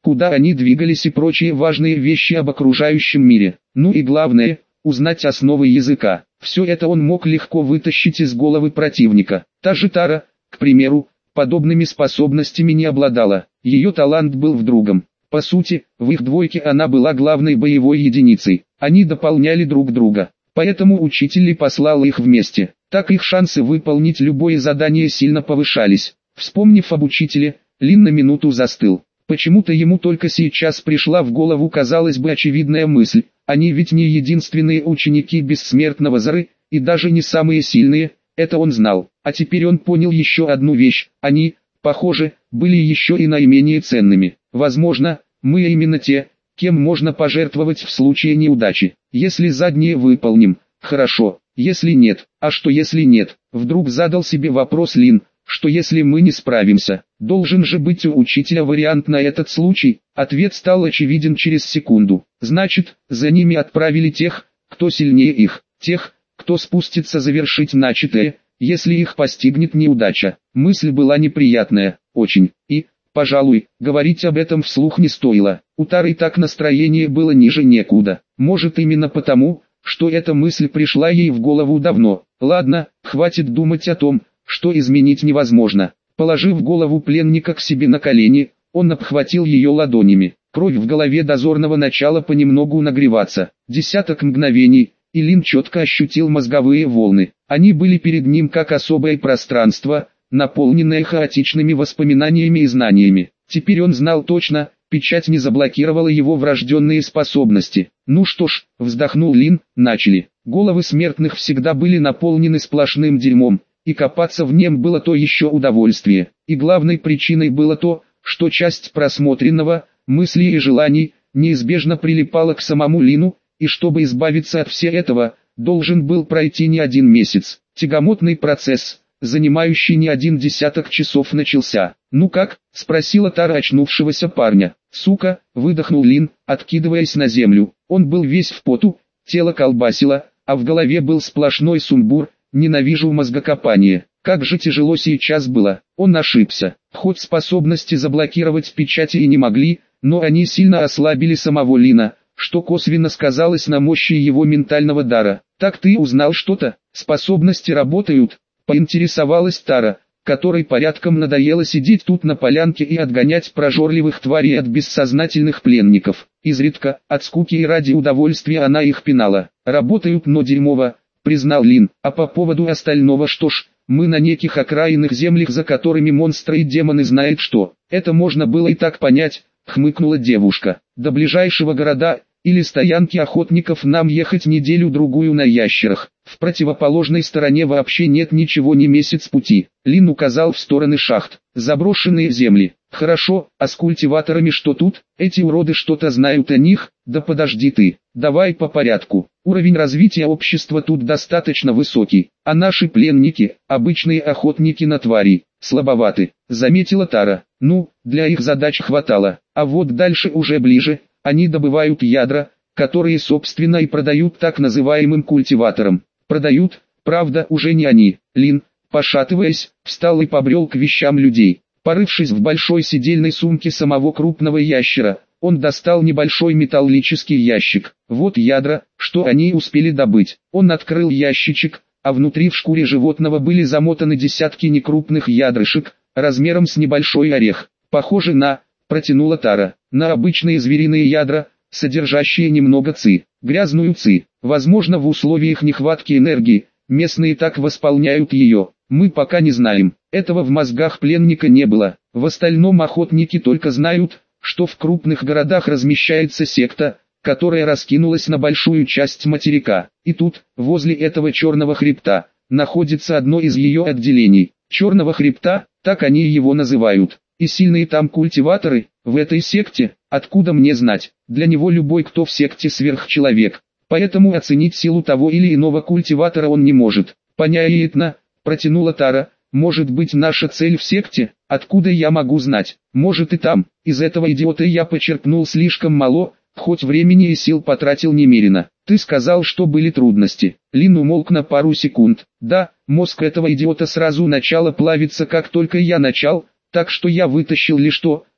куда они двигались и прочие важные вещи об окружающем мире. Ну и главное, узнать основы языка. Все это он мог легко вытащить из головы противника. Та же Тара, к примеру, подобными способностями не обладала. Ее талант был в другом. По сути, в их двойке она была главной боевой единицей. Они дополняли друг друга. Поэтому учитель и послал их вместе. Так их шансы выполнить любое задание сильно повышались. Вспомнив об учителе, Лин на минуту застыл. Почему-то ему только сейчас пришла в голову, казалось бы, очевидная мысль. Они ведь не единственные ученики бессмертного Зоры, и даже не самые сильные, это он знал. А теперь он понял еще одну вещь. Они, похоже, были еще и наименее ценными. Возможно, мы именно те, кем можно пожертвовать в случае неудачи. Если задние выполним, хорошо, если нет, а что если нет? Вдруг задал себе вопрос Лин. Что если мы не справимся? Должен же быть у учителя вариант на этот случай. Ответ стал очевиден через секунду. Значит, за ними отправили тех, кто сильнее их, тех, кто спустится завершить начатое, если их постигнет неудача. Мысль была неприятная, очень, и, пожалуй, говорить об этом вслух не стоило. У Тары так настроение было ниже некуда. Может именно потому, что эта мысль пришла ей в голову давно. Ладно, хватит думать о том, что изменить невозможно. Положив голову пленника к себе на колени, он обхватил ее ладонями. Кровь в голове дозорного начала понемногу нагреваться. Десяток мгновений, и Лин четко ощутил мозговые волны. Они были перед ним как особое пространство, наполненное хаотичными воспоминаниями и знаниями. Теперь он знал точно, печать не заблокировала его врожденные способности. Ну что ж, вздохнул Лин, начали. Головы смертных всегда были наполнены сплошным дерьмом, и копаться в нем было то еще удовольствие. И главной причиной было то, что часть просмотренного, мыслей и желаний, неизбежно прилипала к самому Лину, и чтобы избавиться от всего этого, должен был пройти не один месяц. Тягомотный процесс, занимающий не один десяток часов, начался. «Ну как?» – спросила Тара очнувшегося парня. «Сука!» – выдохнул Лин, откидываясь на землю. Он был весь в поту, тело колбасило, а в голове был сплошной сумбур. «Ненавижу мозгокопание. Как же тяжело сейчас было». Он ошибся. Хоть способности заблокировать печати и не могли, но они сильно ослабили самого Лина, что косвенно сказалось на мощи его ментального дара. «Так ты узнал что-то? Способности работают?» – поинтересовалась Тара, которой порядком надоело сидеть тут на полянке и отгонять прожорливых тварей от бессознательных пленников. Изредка, от скуки и ради удовольствия она их пинала. «Работают, но дерьмово», признал Лин. «А по поводу остального, что ж, мы на неких окраинных землях, за которыми монстры и демоны знают что. Это можно было и так понять», хмыкнула девушка. «До ближайшего города или стоянки охотников нам ехать неделю-другую на ящерах. В противоположной стороне вообще нет ничего, не месяц пути». Лин указал в стороны шахт. «Заброшенные земли. Хорошо, а с культиваторами что тут? Эти уроды что-то знают о них? Да подожди ты. Давай по порядку. Уровень развития общества тут достаточно высокий, а наши пленники, обычные охотники на тварей, слабоваты», заметила Тара. «Ну, для их задач хватало, а вот дальше уже ближе, они добывают ядра, которые собственно и продают так называемым культиваторам. Продают, правда, уже не они». Лин, пошатываясь, встал и побрел к вещам людей. Порывшись в большой сидельной сумке самого крупного ящера, он достал небольшой металлический ящик. Вот ядра, что они успели добыть. Он открыл ящичек, а внутри в шкуре животного были замотаны десятки некрупных ядрышек, размером с небольшой орех. «Похоже на...» – протянула Тара. «На обычные звериные ядра, содержащие немного ци, грязную ци. Возможно, в условиях нехватки энергии, местные так восполняют ее. Мы пока не знаем. Этого в мозгах пленника не было. В остальном охотники только знают, что в крупных городах размещается секта, которая раскинулась на большую часть материка. И тут, возле этого черного хребта, находится одно из ее отделений. Черного хребта, так они его называют. И сильные там культиваторы, в этой секте, откуда мне знать. Для него любой, кто в секте, сверхчеловек. Поэтому оценить силу того или иного культиватора он не может. «Понятно», – протянула Тара. «Может быть, наша цель в секте? Откуда я могу знать? Может и там. Из этого идиота я почерпнул слишком мало, хоть времени и сил потратил немерено. Ты сказал, что были трудности». Лин умолк на пару секунд. «Да, мозг этого идиота сразу начало плавиться, как только я начал, так что я вытащил лишь то,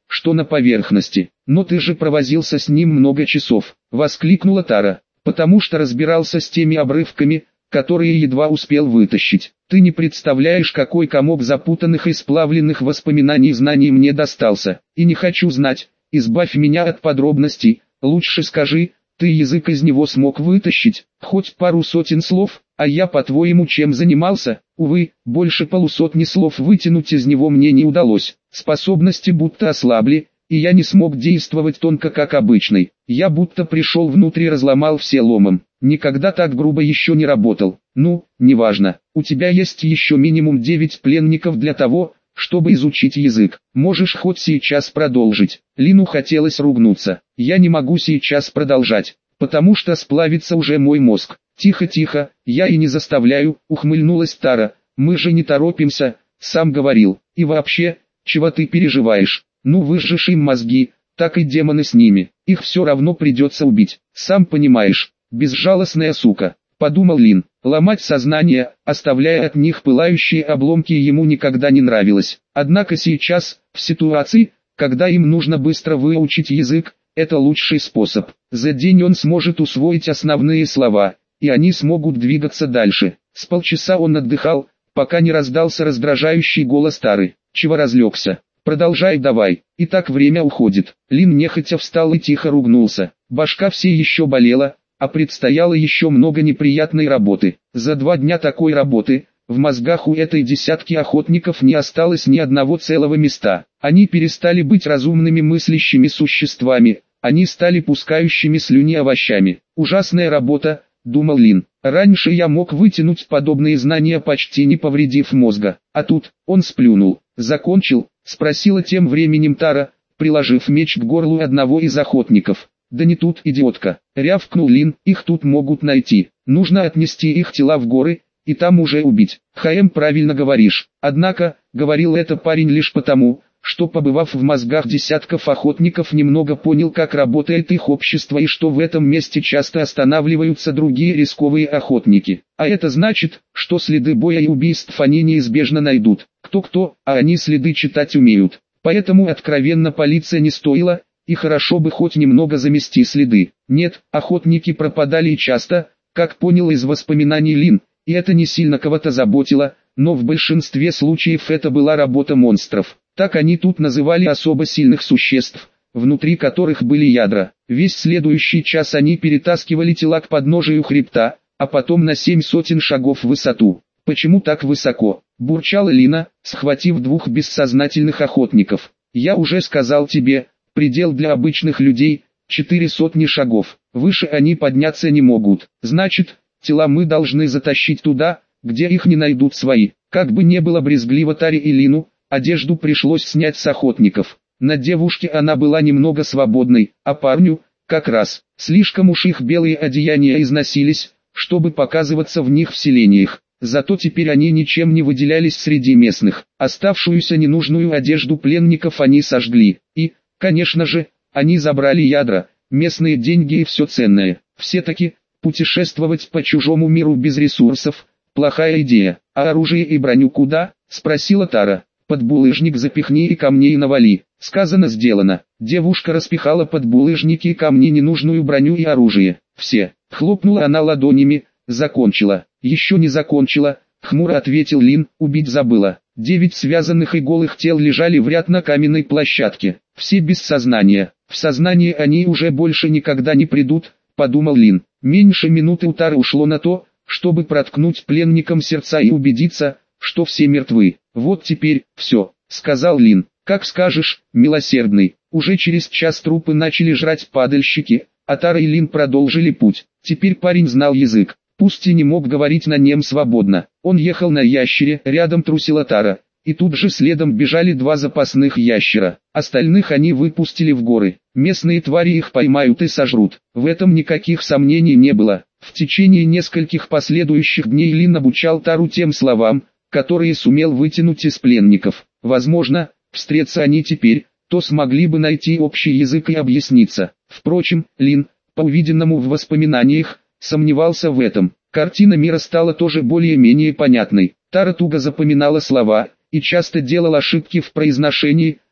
что на поверхности. Но ты же провозился с ним много часов, воскликнула Тара, потому что разбирался с теми обрывками, которые едва успел вытащить. Ты не представляешь, какой комок запутанных и сплавленных воспоминаний и знаний мне достался. И не хочу знать, избавь меня от подробностей, лучше скажи, ты язык из него смог вытащить, хоть пару сотен слов, а я, по-твоему, чем занимался? Увы, больше полусотни слов вытянуть из него мне не удалось. Способности будто ослабли, и я не смог действовать тонко как обычный. Я будто пришел внутрь и разломал все ломом. Никогда так грубо еще не работал. Ну, неважно, у тебя есть еще минимум девять пленников для того, чтобы изучить язык. Можешь хоть сейчас продолжить. Лину хотелось ругнуться. Я не могу сейчас продолжать, потому что сплавится уже мой мозг. Тихо-тихо, я и не заставляю, ухмыльнулась Тара. Мы же не торопимся, сам говорил. И вообще, чего ты переживаешь? Ну выжжешь им мозги, так и демоны с ними. Их все равно придется убить. Сам понимаешь, безжалостная сука. Подумал Лин. Ломать сознание, оставляя от них пылающие обломки, ему никогда не нравилось. Однако сейчас, в ситуации, когда им нужно быстро выучить язык, это лучший способ. За день он сможет усвоить основные слова, и они смогут двигаться дальше. С полчаса он отдыхал, пока не раздался раздражающий голос Тары. Чего разлегся? Продолжай давай. И так время уходит. Лин нехотя встал и тихо ругнулся. Башка все еще болела, а предстояло еще много неприятной работы. За два дня такой работы, в мозгах у этой десятки охотников не осталось ни одного целого места. Они перестали быть разумными мыслящими существами, они стали пускающими слюни овощами. Ужасная работа, думал Лин. Раньше я мог вытянуть подобные знания, почти не повредив мозга. А тут, он сплюнул. Закончил, спросила тем временем Тара, приложив меч к горлу одного из охотников. «Да не тут, идиотка!» — рявкнул Лин, «их тут могут найти. Нужно отнести их тела в горы, и там уже убить». «Хаэм, правильно говоришь». Однако, говорил это парень лишь потому, что, побывав в мозгах десятков охотников, немного понял, как работает их общество и что в этом месте часто останавливаются другие рисковые охотники. А это значит, что следы боя и убийств они неизбежно найдут. Кто-кто, а они следы читать умеют. Поэтому откровенно палиться не стоило, и хорошо бы хоть немного замести следы. Нет, охотники пропадали и часто, как понял из воспоминаний Лин, и это не сильно кого-то заботило, но в большинстве случаев это была работа монстров. Так они тут называли особо сильных существ, внутри которых были ядра. Весь следующий час они перетаскивали тела к подножию хребта, а потом на семь сотен шагов в высоту. «Почему так высоко?» – бурчала Лина, схватив двух бессознательных охотников. «Я уже сказал тебе, предел для обычных людей – четыре сотни шагов. Выше они подняться не могут. Значит, тела мы должны затащить туда, где их не найдут свои». Как бы не было брезгливо Таре и Лину, одежду пришлось снять с охотников. На девушке она была немного свободной, а парню, как раз, слишком уж их белые одеяния износились, чтобы показываться в них в селениях. Зато теперь они ничем не выделялись среди местных. Оставшуюся ненужную одежду пленников они сожгли. И, конечно же, они забрали ядра, местные деньги и все ценное. Все-таки, путешествовать по чужому миру без ресурсов – плохая идея. «А оружие и броню куда?» – спросила Тара. «Под булыжник запихни и камней навали». Сказано, сделано. Девушка распихала под булыжники и камни ненужную броню и оружие. «Все». Хлопнула она ладонями, закончила. «Еще не закончила», — хмуро ответил Лин, «убить забыла». Девять связанных и голых тел лежали в ряд на каменной площадке. Все без сознания. В сознание они уже больше никогда не придут, подумал Лин. Меньше минуты у Тары ушло на то, чтобы проткнуть пленникам сердца и убедиться, что все мертвы. «Вот теперь, все», — сказал Лин. «Как скажешь, милосердный». Уже через час трупы начали жрать падальщики, а Тара и Лин продолжили путь. Теперь парень знал язык, пусть и не мог говорить на нем свободно. Он ехал на ящере, рядом трусила Тара, и тут же следом бежали два запасных ящера. Остальных они выпустили в горы. Местные твари их поймают и сожрут. В этом никаких сомнений не было. В течение нескольких последующих дней Лин обучал Тару тем словам, которые сумел вытянуть из пленников. Возможно, встретятся они теперь, то смогли бы найти общий язык и объясниться. Впрочем, Лин, по увиденному в воспоминаниях, сомневался в этом. Картина мира стала тоже более-менее понятной. Тара туго запоминала слова и часто делала ошибки в произношении,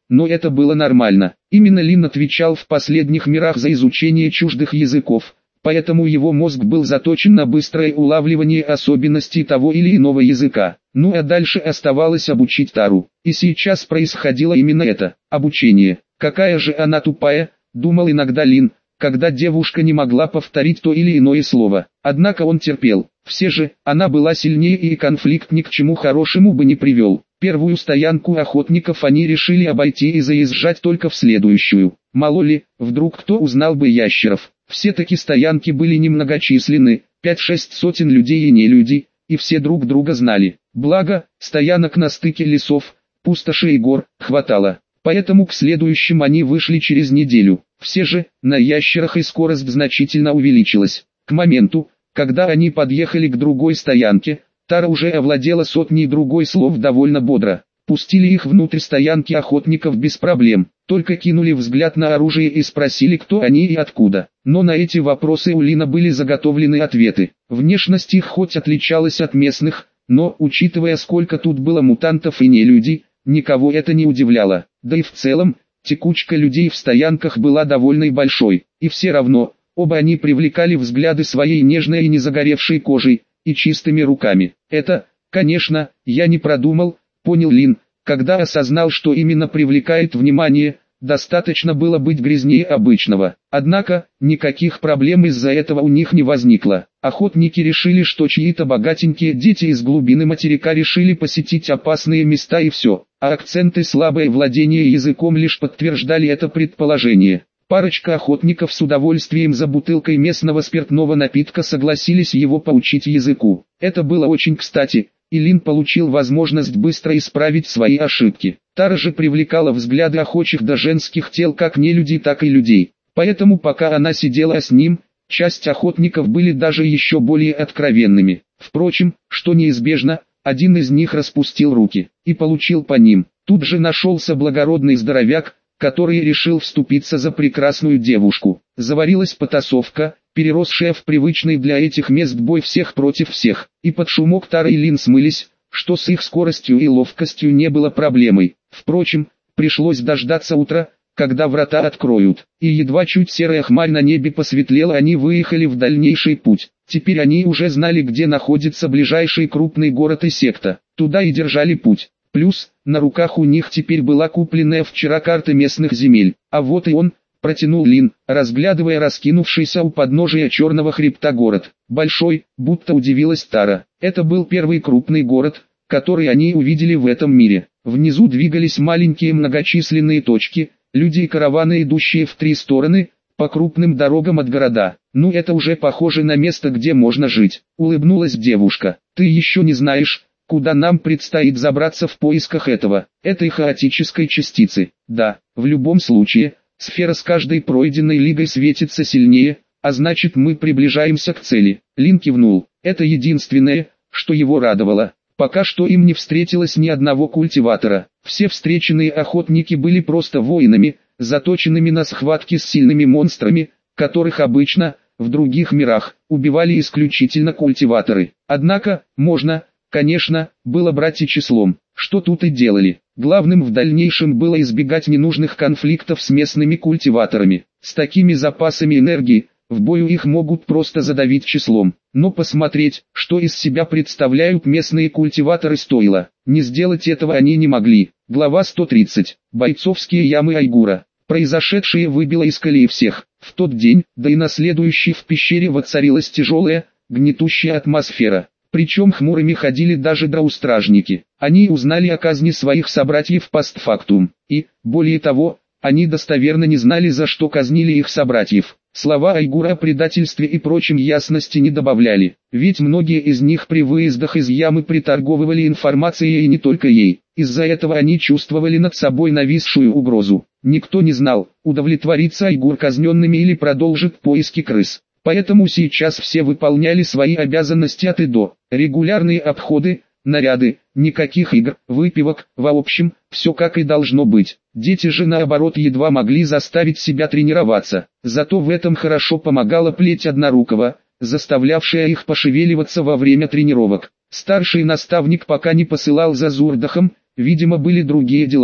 но это было нормально. Именно Лин отвечал в последних мирах за изучение чуждых языков, поэтому его мозг был заточен на быстрое улавливание особенностей того или иного языка. Ну а дальше оставалось обучить Тару. И сейчас происходило именно это, обучение. Какая же она тупая, думал иногда Лин, когда девушка не могла повторить то или иное слово. Однако он терпел. Все же, она была сильнее и конфликт ни к чему хорошему бы не привел. Первую стоянку охотников они решили обойти и заезжать только в следующую. Мало ли, вдруг кто узнал бы ящеров. Все-таки стоянки были немногочисленны, пять-шесть сотен людей и не люди, и все друг друга знали. Благо, стоянок на стыке лесов, пустошей и гор, хватало. Поэтому к следующим они вышли через неделю. Все же, на ящерах и скорость значительно увеличилась. К моменту, когда они подъехали к другой стоянке, Тара уже овладела сотней другой слов довольно бодро. Пустили их внутрь стоянки охотников без проблем, только кинули взгляд на оружие и спросили, кто они и откуда. Но на эти вопросы у Лина были заготовлены ответы. Внешность их хоть отличалась от местных, но, учитывая сколько тут было мутантов и нелюдей, никого это не удивляло. Да и в целом, текучка людей в стоянках была довольно большой, и все равно, оба они привлекали взгляды своей нежной и не загоревшей кожей, и чистыми руками. Это, конечно, я не продумал, понял Лин, когда осознал, что именно привлекает внимание, достаточно было быть грязнее обычного. Однако, никаких проблем из-за этого у них не возникло. Охотники решили, что чьи-то богатенькие дети из глубины материка решили посетить опасные места и все, а акценты слабое владение языком лишь подтверждали это предположение. Парочка охотников с удовольствием за бутылкой местного спиртного напитка согласились его поучить языку. Это было очень кстати, и Лин получил возможность быстро исправить свои ошибки. Тара же привлекала взгляды охочих до женских тел как нелюдей, так и людей. Поэтому пока она сидела с ним, часть охотников были даже еще более откровенными. Впрочем, что неизбежно, один из них распустил руки и получил по ним. Тут же нашелся благородный здоровяк, который решил вступиться за прекрасную девушку. Заварилась потасовка, переросшая в привычный для этих мест бой всех против всех, и под шумок Тара и Лин смылись, что с их скоростью и ловкостью не было проблемой. Впрочем, пришлось дождаться утра, когда врата откроют, и едва чуть серая хмарь на небе посветлела, они выехали в дальнейший путь. Теперь они уже знали, где находится ближайший крупный город и секта, туда и держали путь. Плюс, на руках у них теперь была купленная вчера карта местных земель, а вот и он, протянул Лин, разглядывая раскинувшийся у подножия черного хребта город. Большой, будто удивилась Тара. Это был первый крупный город, который они увидели в этом мире. Внизу двигались маленькие многочисленные точки, люди и караваны, идущие в три стороны, по крупным дорогам от города. Ну это уже похоже на место, где можно жить. Улыбнулась девушка. Ты еще не знаешь, куда нам предстоит забраться в поисках этого, этой хаотической частицы. Да, в любом случае, сфера с каждой пройденной лигой светится сильнее, а значит мы приближаемся к цели. Лин кивнул. Это единственное, что его радовало. Пока что им не встретилось ни одного культиватора. Все встреченные охотники были просто воинами, заточенными на схватки с сильными монстрами, которых обычно, в других мирах, убивали исключительно культиваторы. Однако, можно, конечно, было брать и числом, что тут и делали. Главным в дальнейшем было избегать ненужных конфликтов с местными культиваторами. С такими запасами энергии, в бою их могут просто задавить числом. Но посмотреть, что из себя представляют местные культиваторы, стоило. Не сделать этого они не могли. Глава сто тридцать. Бойцовские ямы Айгура. Произошедшее выбило из колеи всех. В тот день, да и на следующий, в пещере воцарилась тяжелая, гнетущая атмосфера. Причем хмурыми ходили даже дроу-стражники. Они узнали о казни своих собратьев постфактум. И, более того, они достоверно не знали, за что казнили их собратьев. Слова Айгура о предательстве и прочем ясности не добавляли. Ведь многие из них при выездах из ямы приторговывали информацией и не только ей. Из-за этого они чувствовали над собой нависшую угрозу. Никто не знал, удовлетворится Айгур казненными или продолжит поиски крыс. Поэтому сейчас все выполняли свои обязанности от и до. Регулярные обходы, наряды, никаких игр, выпивок, в общем, все как и должно быть. Дети же наоборот едва могли заставить себя тренироваться. Зато в этом хорошо помогала плеть однорукого, заставлявшая их пошевеливаться во время тренировок. Старший наставник пока не посылал за Зурдахом, видимо были другие дела.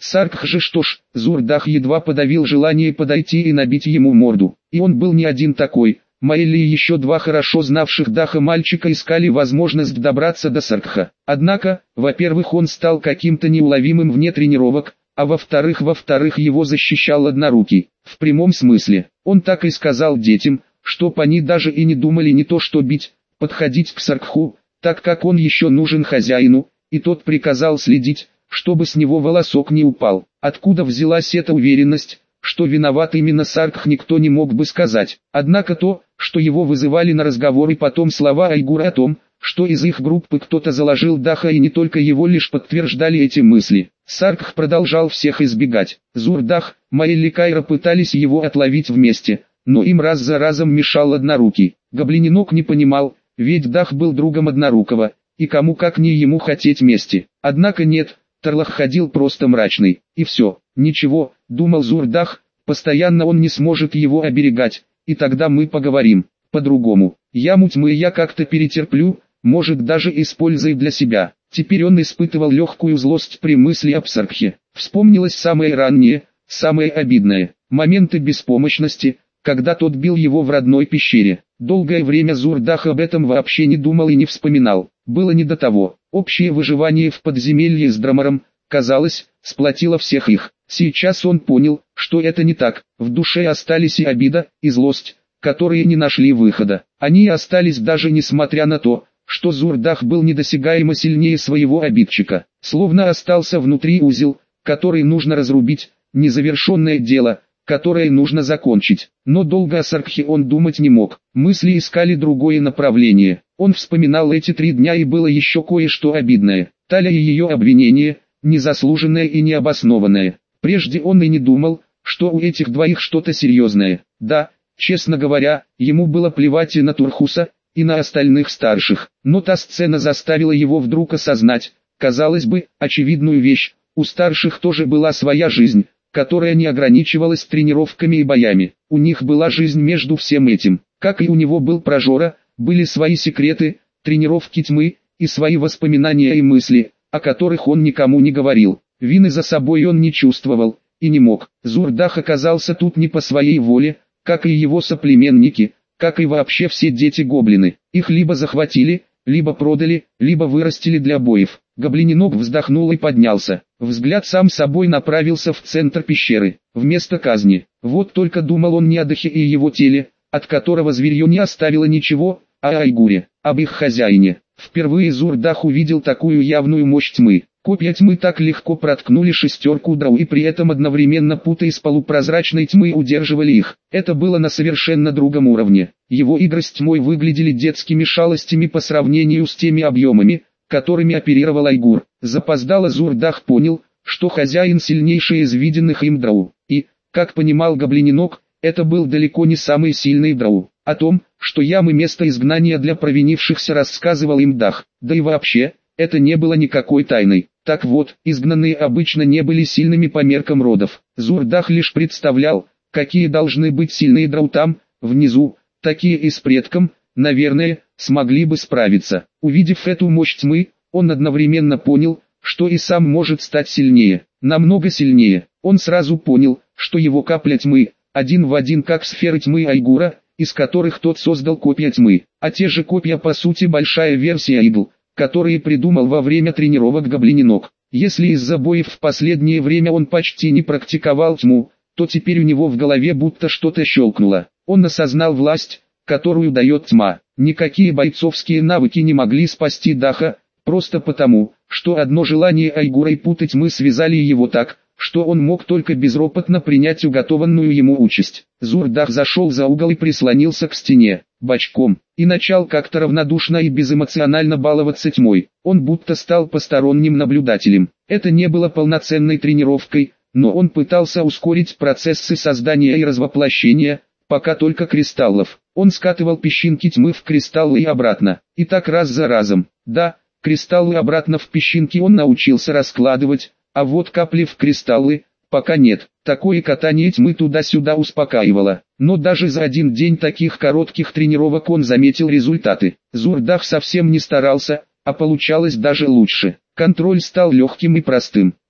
Саркх же что ж, Зурдах едва подавил желание подойти и набить ему морду. И он был не один такой. Маэлли и еще два хорошо знавших Даха мальчика искали возможность добраться до Саркха. Однако, во-первых, он стал каким-то неуловимым вне тренировок, а во-вторых, во-вторых, его защищал однорукий. В прямом смысле, он так и сказал детям, чтоб они даже и не думали не то что бить, подходить к Саркху, так как он еще нужен хозяину, и тот приказал следить, чтобы с него волосок не упал. Откуда взялась эта уверенность, что виноват именно Саркх, никто не мог бы сказать. Однако то, что его вызывали на разговор и потом слова Айгура о том, что из их группы кто-то заложил Даха и не только его, лишь подтверждали эти мысли. Саркх продолжал всех избегать. Зурдах, Маэлли, Кайра пытались его отловить вместе, но им раз за разом мешал однорукий. Гоблиненок не понимал, ведь Дах был другом однорукого, и кому как не ему хотеть мести. Однако нет, Тарлах ходил просто мрачный, и все. Ничего, думал Зурдах, постоянно он не сможет его оберегать, и тогда мы поговорим, по-другому. Яму тьмы я как-то перетерплю, может даже используя для себя. Теперь он испытывал легкую злость при мысли об Саркхе. Вспомнилось самое раннее, самое обидное, моменты беспомощности, когда тот бил его в родной пещере. Долгое время Зурдах об этом вообще не думал и не вспоминал. Было не до того. Общее выживание в подземелье с Драмором, казалось, сплотило всех их. Сейчас он понял, что это не так. В душе остались и обида, и злость, которые не нашли выхода. Они остались даже несмотря на то, что Зурдах был недосягаемо сильнее своего обидчика. Словно остался внутри узел, который нужно разрубить, незавершенное дело, которое нужно закончить. Но долго о Саркхе он думать не мог. Мысли искали другое направление. Он вспоминал эти три дня, и было еще кое-что обидное. Таля и ее обвинение, незаслуженное и необоснованное. Прежде он и не думал, что у этих двоих что-то серьезное. Да, честно говоря, ему было плевать и на Турхуса, и на остальных старших. Но та сцена заставила его вдруг осознать, казалось бы, очевидную вещь. У старших тоже была своя жизнь, которая не ограничивалась тренировками и боями. У них была жизнь между всем этим. Как и у него был про Жора, были свои секреты, тренировки тьмы, и свои воспоминания и мысли, о которых он никому не говорил. Вины за собой он не чувствовал, и не мог. Зурдах оказался тут не по своей воле, как и его соплеменники, как и вообще все дети-гоблины. Их либо захватили, либо продали, либо вырастили для боев. Гоблиненок вздохнул и поднялся. Взгляд сам собой направился в центр пещеры, вместо казни. Вот только думал он не о Дахе и его теле, от которого зверье не оставило ничего, а о Айгуре, об их хозяине. Впервые Зурдах увидел такую явную мощь тьмы. Копья тьмы так легко проткнули шестерку драу и при этом одновременно путаясь полупрозрачной тьмы удерживали их. Это было на совершенно другом уровне. Его игры с тьмой выглядели детскими шалостями по сравнению с теми объемами, которыми оперировал Айгур. Запоздало Зурдах понял, что хозяин сильнейший из виденных им драу. И, как понимал Гоблиненок, это был далеко не самый сильный драу. О том, что ямы место изгнания для провинившихся, рассказывал им Дах. Да и вообще, это не было никакой тайной. Так вот, изгнанные обычно не были сильными по меркам родов. Зурдах лишь представлял, какие должны быть сильные драу там, внизу. Такие и с предком, наверное, смогли бы справиться. Увидев эту мощь тьмы, он одновременно понял, что и сам может стать сильнее. Намного сильнее. Он сразу понял, что его капля тьмы, один в один как сферы тьмы Айгура, из которых тот создал копья тьмы. А те же копья по сути большая версия идол, которые придумал во время тренировок Гоблиненок. Если из-за боев в последнее время он почти не практиковал тьму, то теперь у него в голове будто что-то щелкнуло. Он осознал власть, которую дает тьма. Никакие бойцовские навыки не могли спасти Даха, просто потому, что одно желание Айгура и путы тьмы связали его так, что он мог только безропотно принять уготованную ему участь. Зурдах зашел за угол и прислонился к стене, бочком, и начал как-то равнодушно и безэмоционально баловаться тьмой. Он будто стал посторонним наблюдателем. Это не было полноценной тренировкой, но он пытался ускорить процессы создания и развоплощения, пока только кристаллов. Он скатывал песчинки тьмы в кристаллы и обратно, и так раз за разом. Да, кристаллы обратно в песчинки он научился раскладывать, а вот капли в кристаллы, пока нет. Такое катание тьмы туда-сюда успокаивало. Но даже за один день таких коротких тренировок он заметил результаты. Зурдах совсем не старался, а получалось даже лучше. Контроль стал легким и простым.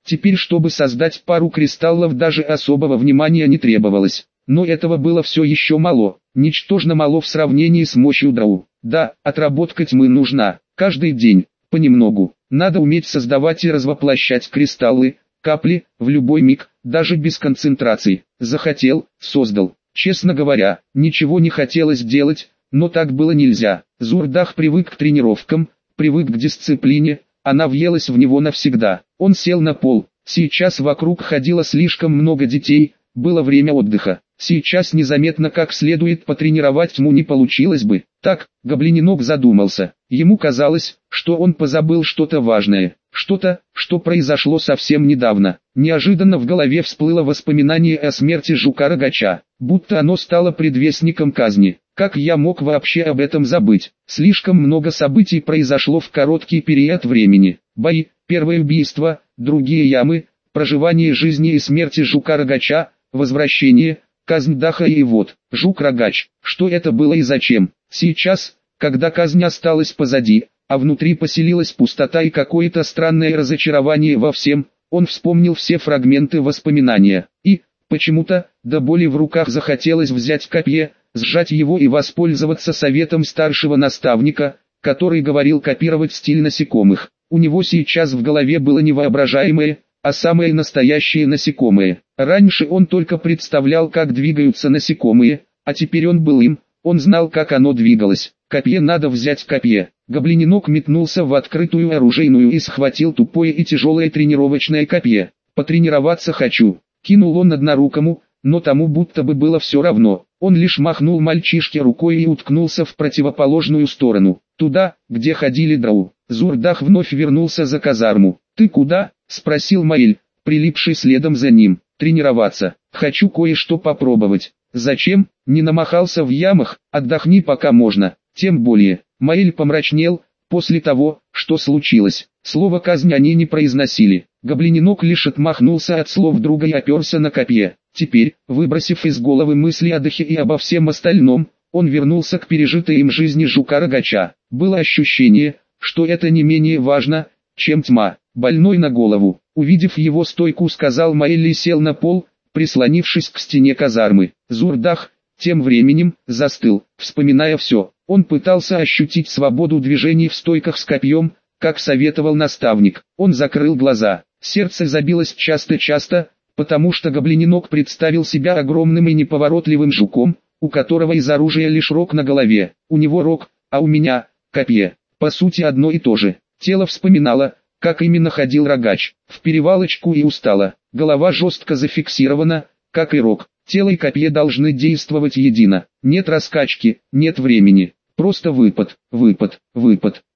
Теперь, чтобы создать пару кристаллов, даже особого внимания не требовалось. Но этого было все еще мало, ничтожно мало в сравнении с мощью Драу. Да, отработка тьмы нужна, каждый день, понемногу. Надо уметь создавать и развоплощать кристаллы, капли, в любой миг, даже без концентрации. Захотел, создал. Честно говоря, ничего не хотелось делать, но так было нельзя. Зурдах привык к тренировкам, привык к дисциплине, она въелась в него навсегда. Он сел на пол, сейчас вокруг ходило слишком много детей, было время отдыха. Сейчас незаметно как следует потренировать тьму не получилось бы. Так, Гоблиненок задумался. Ему казалось, что он позабыл что-то важное. Что-то, что произошло совсем недавно. Неожиданно в голове всплыло воспоминание о смерти жука-рогача. Будто оно стало предвестником казни. Как я мог вообще об этом забыть? Слишком много событий произошло в короткий период времени. Бои, первое убийство, другие ямы, проживание жизни и смерти жука-рогача, возвращение, казнь Даха и вот, жук-рогач. Что это было и зачем? Сейчас, когда казнь осталась позади, а внутри поселилась пустота и какое-то странное разочарование во всем, он вспомнил все фрагменты воспоминания. И, почему-то, до боли в руках захотелось взять копье, сжать его и воспользоваться советом старшего наставника, который говорил копировать стиль насекомых. У него сейчас в голове было невоображаемое, а самое настоящее насекомое. Раньше он только представлял, как двигаются насекомые, а теперь он был им, он знал, как оно двигалось. Копье надо взять копье. Гоблиненок метнулся в открытую оружейную и схватил тупое и тяжелое тренировочное копье. «Потренироваться хочу», — кинул он однорукому, но тому будто бы было все равно. Он лишь махнул мальчишке рукой и уткнулся в противоположную сторону, туда, где ходили драу. Зурдах вновь вернулся за казарму. «Ты куда?» — спросил Маэль, прилипший следом за ним. «Тренироваться. Хочу кое-что попробовать». «Зачем?» «Не намахался в ямах, отдохни пока можно». Тем более, Маэль помрачнел, после того, что случилось. Слово «казнь» они не произносили. Гоблиненок лишь отмахнулся от слов друга и оперся на копье. Теперь, выбросив из головы мысли о Дахе и обо всем остальном, он вернулся к пережитой им жизни жука-рогача. Было ощущение, что это не менее важно, чем тьма. Больной на голову, увидев его стойку, сказал Маэль и сел на пол, прислонившись к стене казармы. Зурдах, тем временем, застыл, вспоминая все. Он пытался ощутить свободу движений в стойках с копьем, как советовал наставник. Он закрыл глаза, сердце забилось часто-часто, потому что Гоблиненок представил себя огромным и неповоротливым жуком, у которого из оружия лишь рог на голове. У него рог, а у меня — копье. По сути одно и то же. Тело вспоминало, как именно ходил рогач. В перевалочку и устало. Голова жестко зафиксирована, как и рог. Тело и копье должны действовать едино. Нет раскачки, нет времени. Просто выпад, выпад, выпад.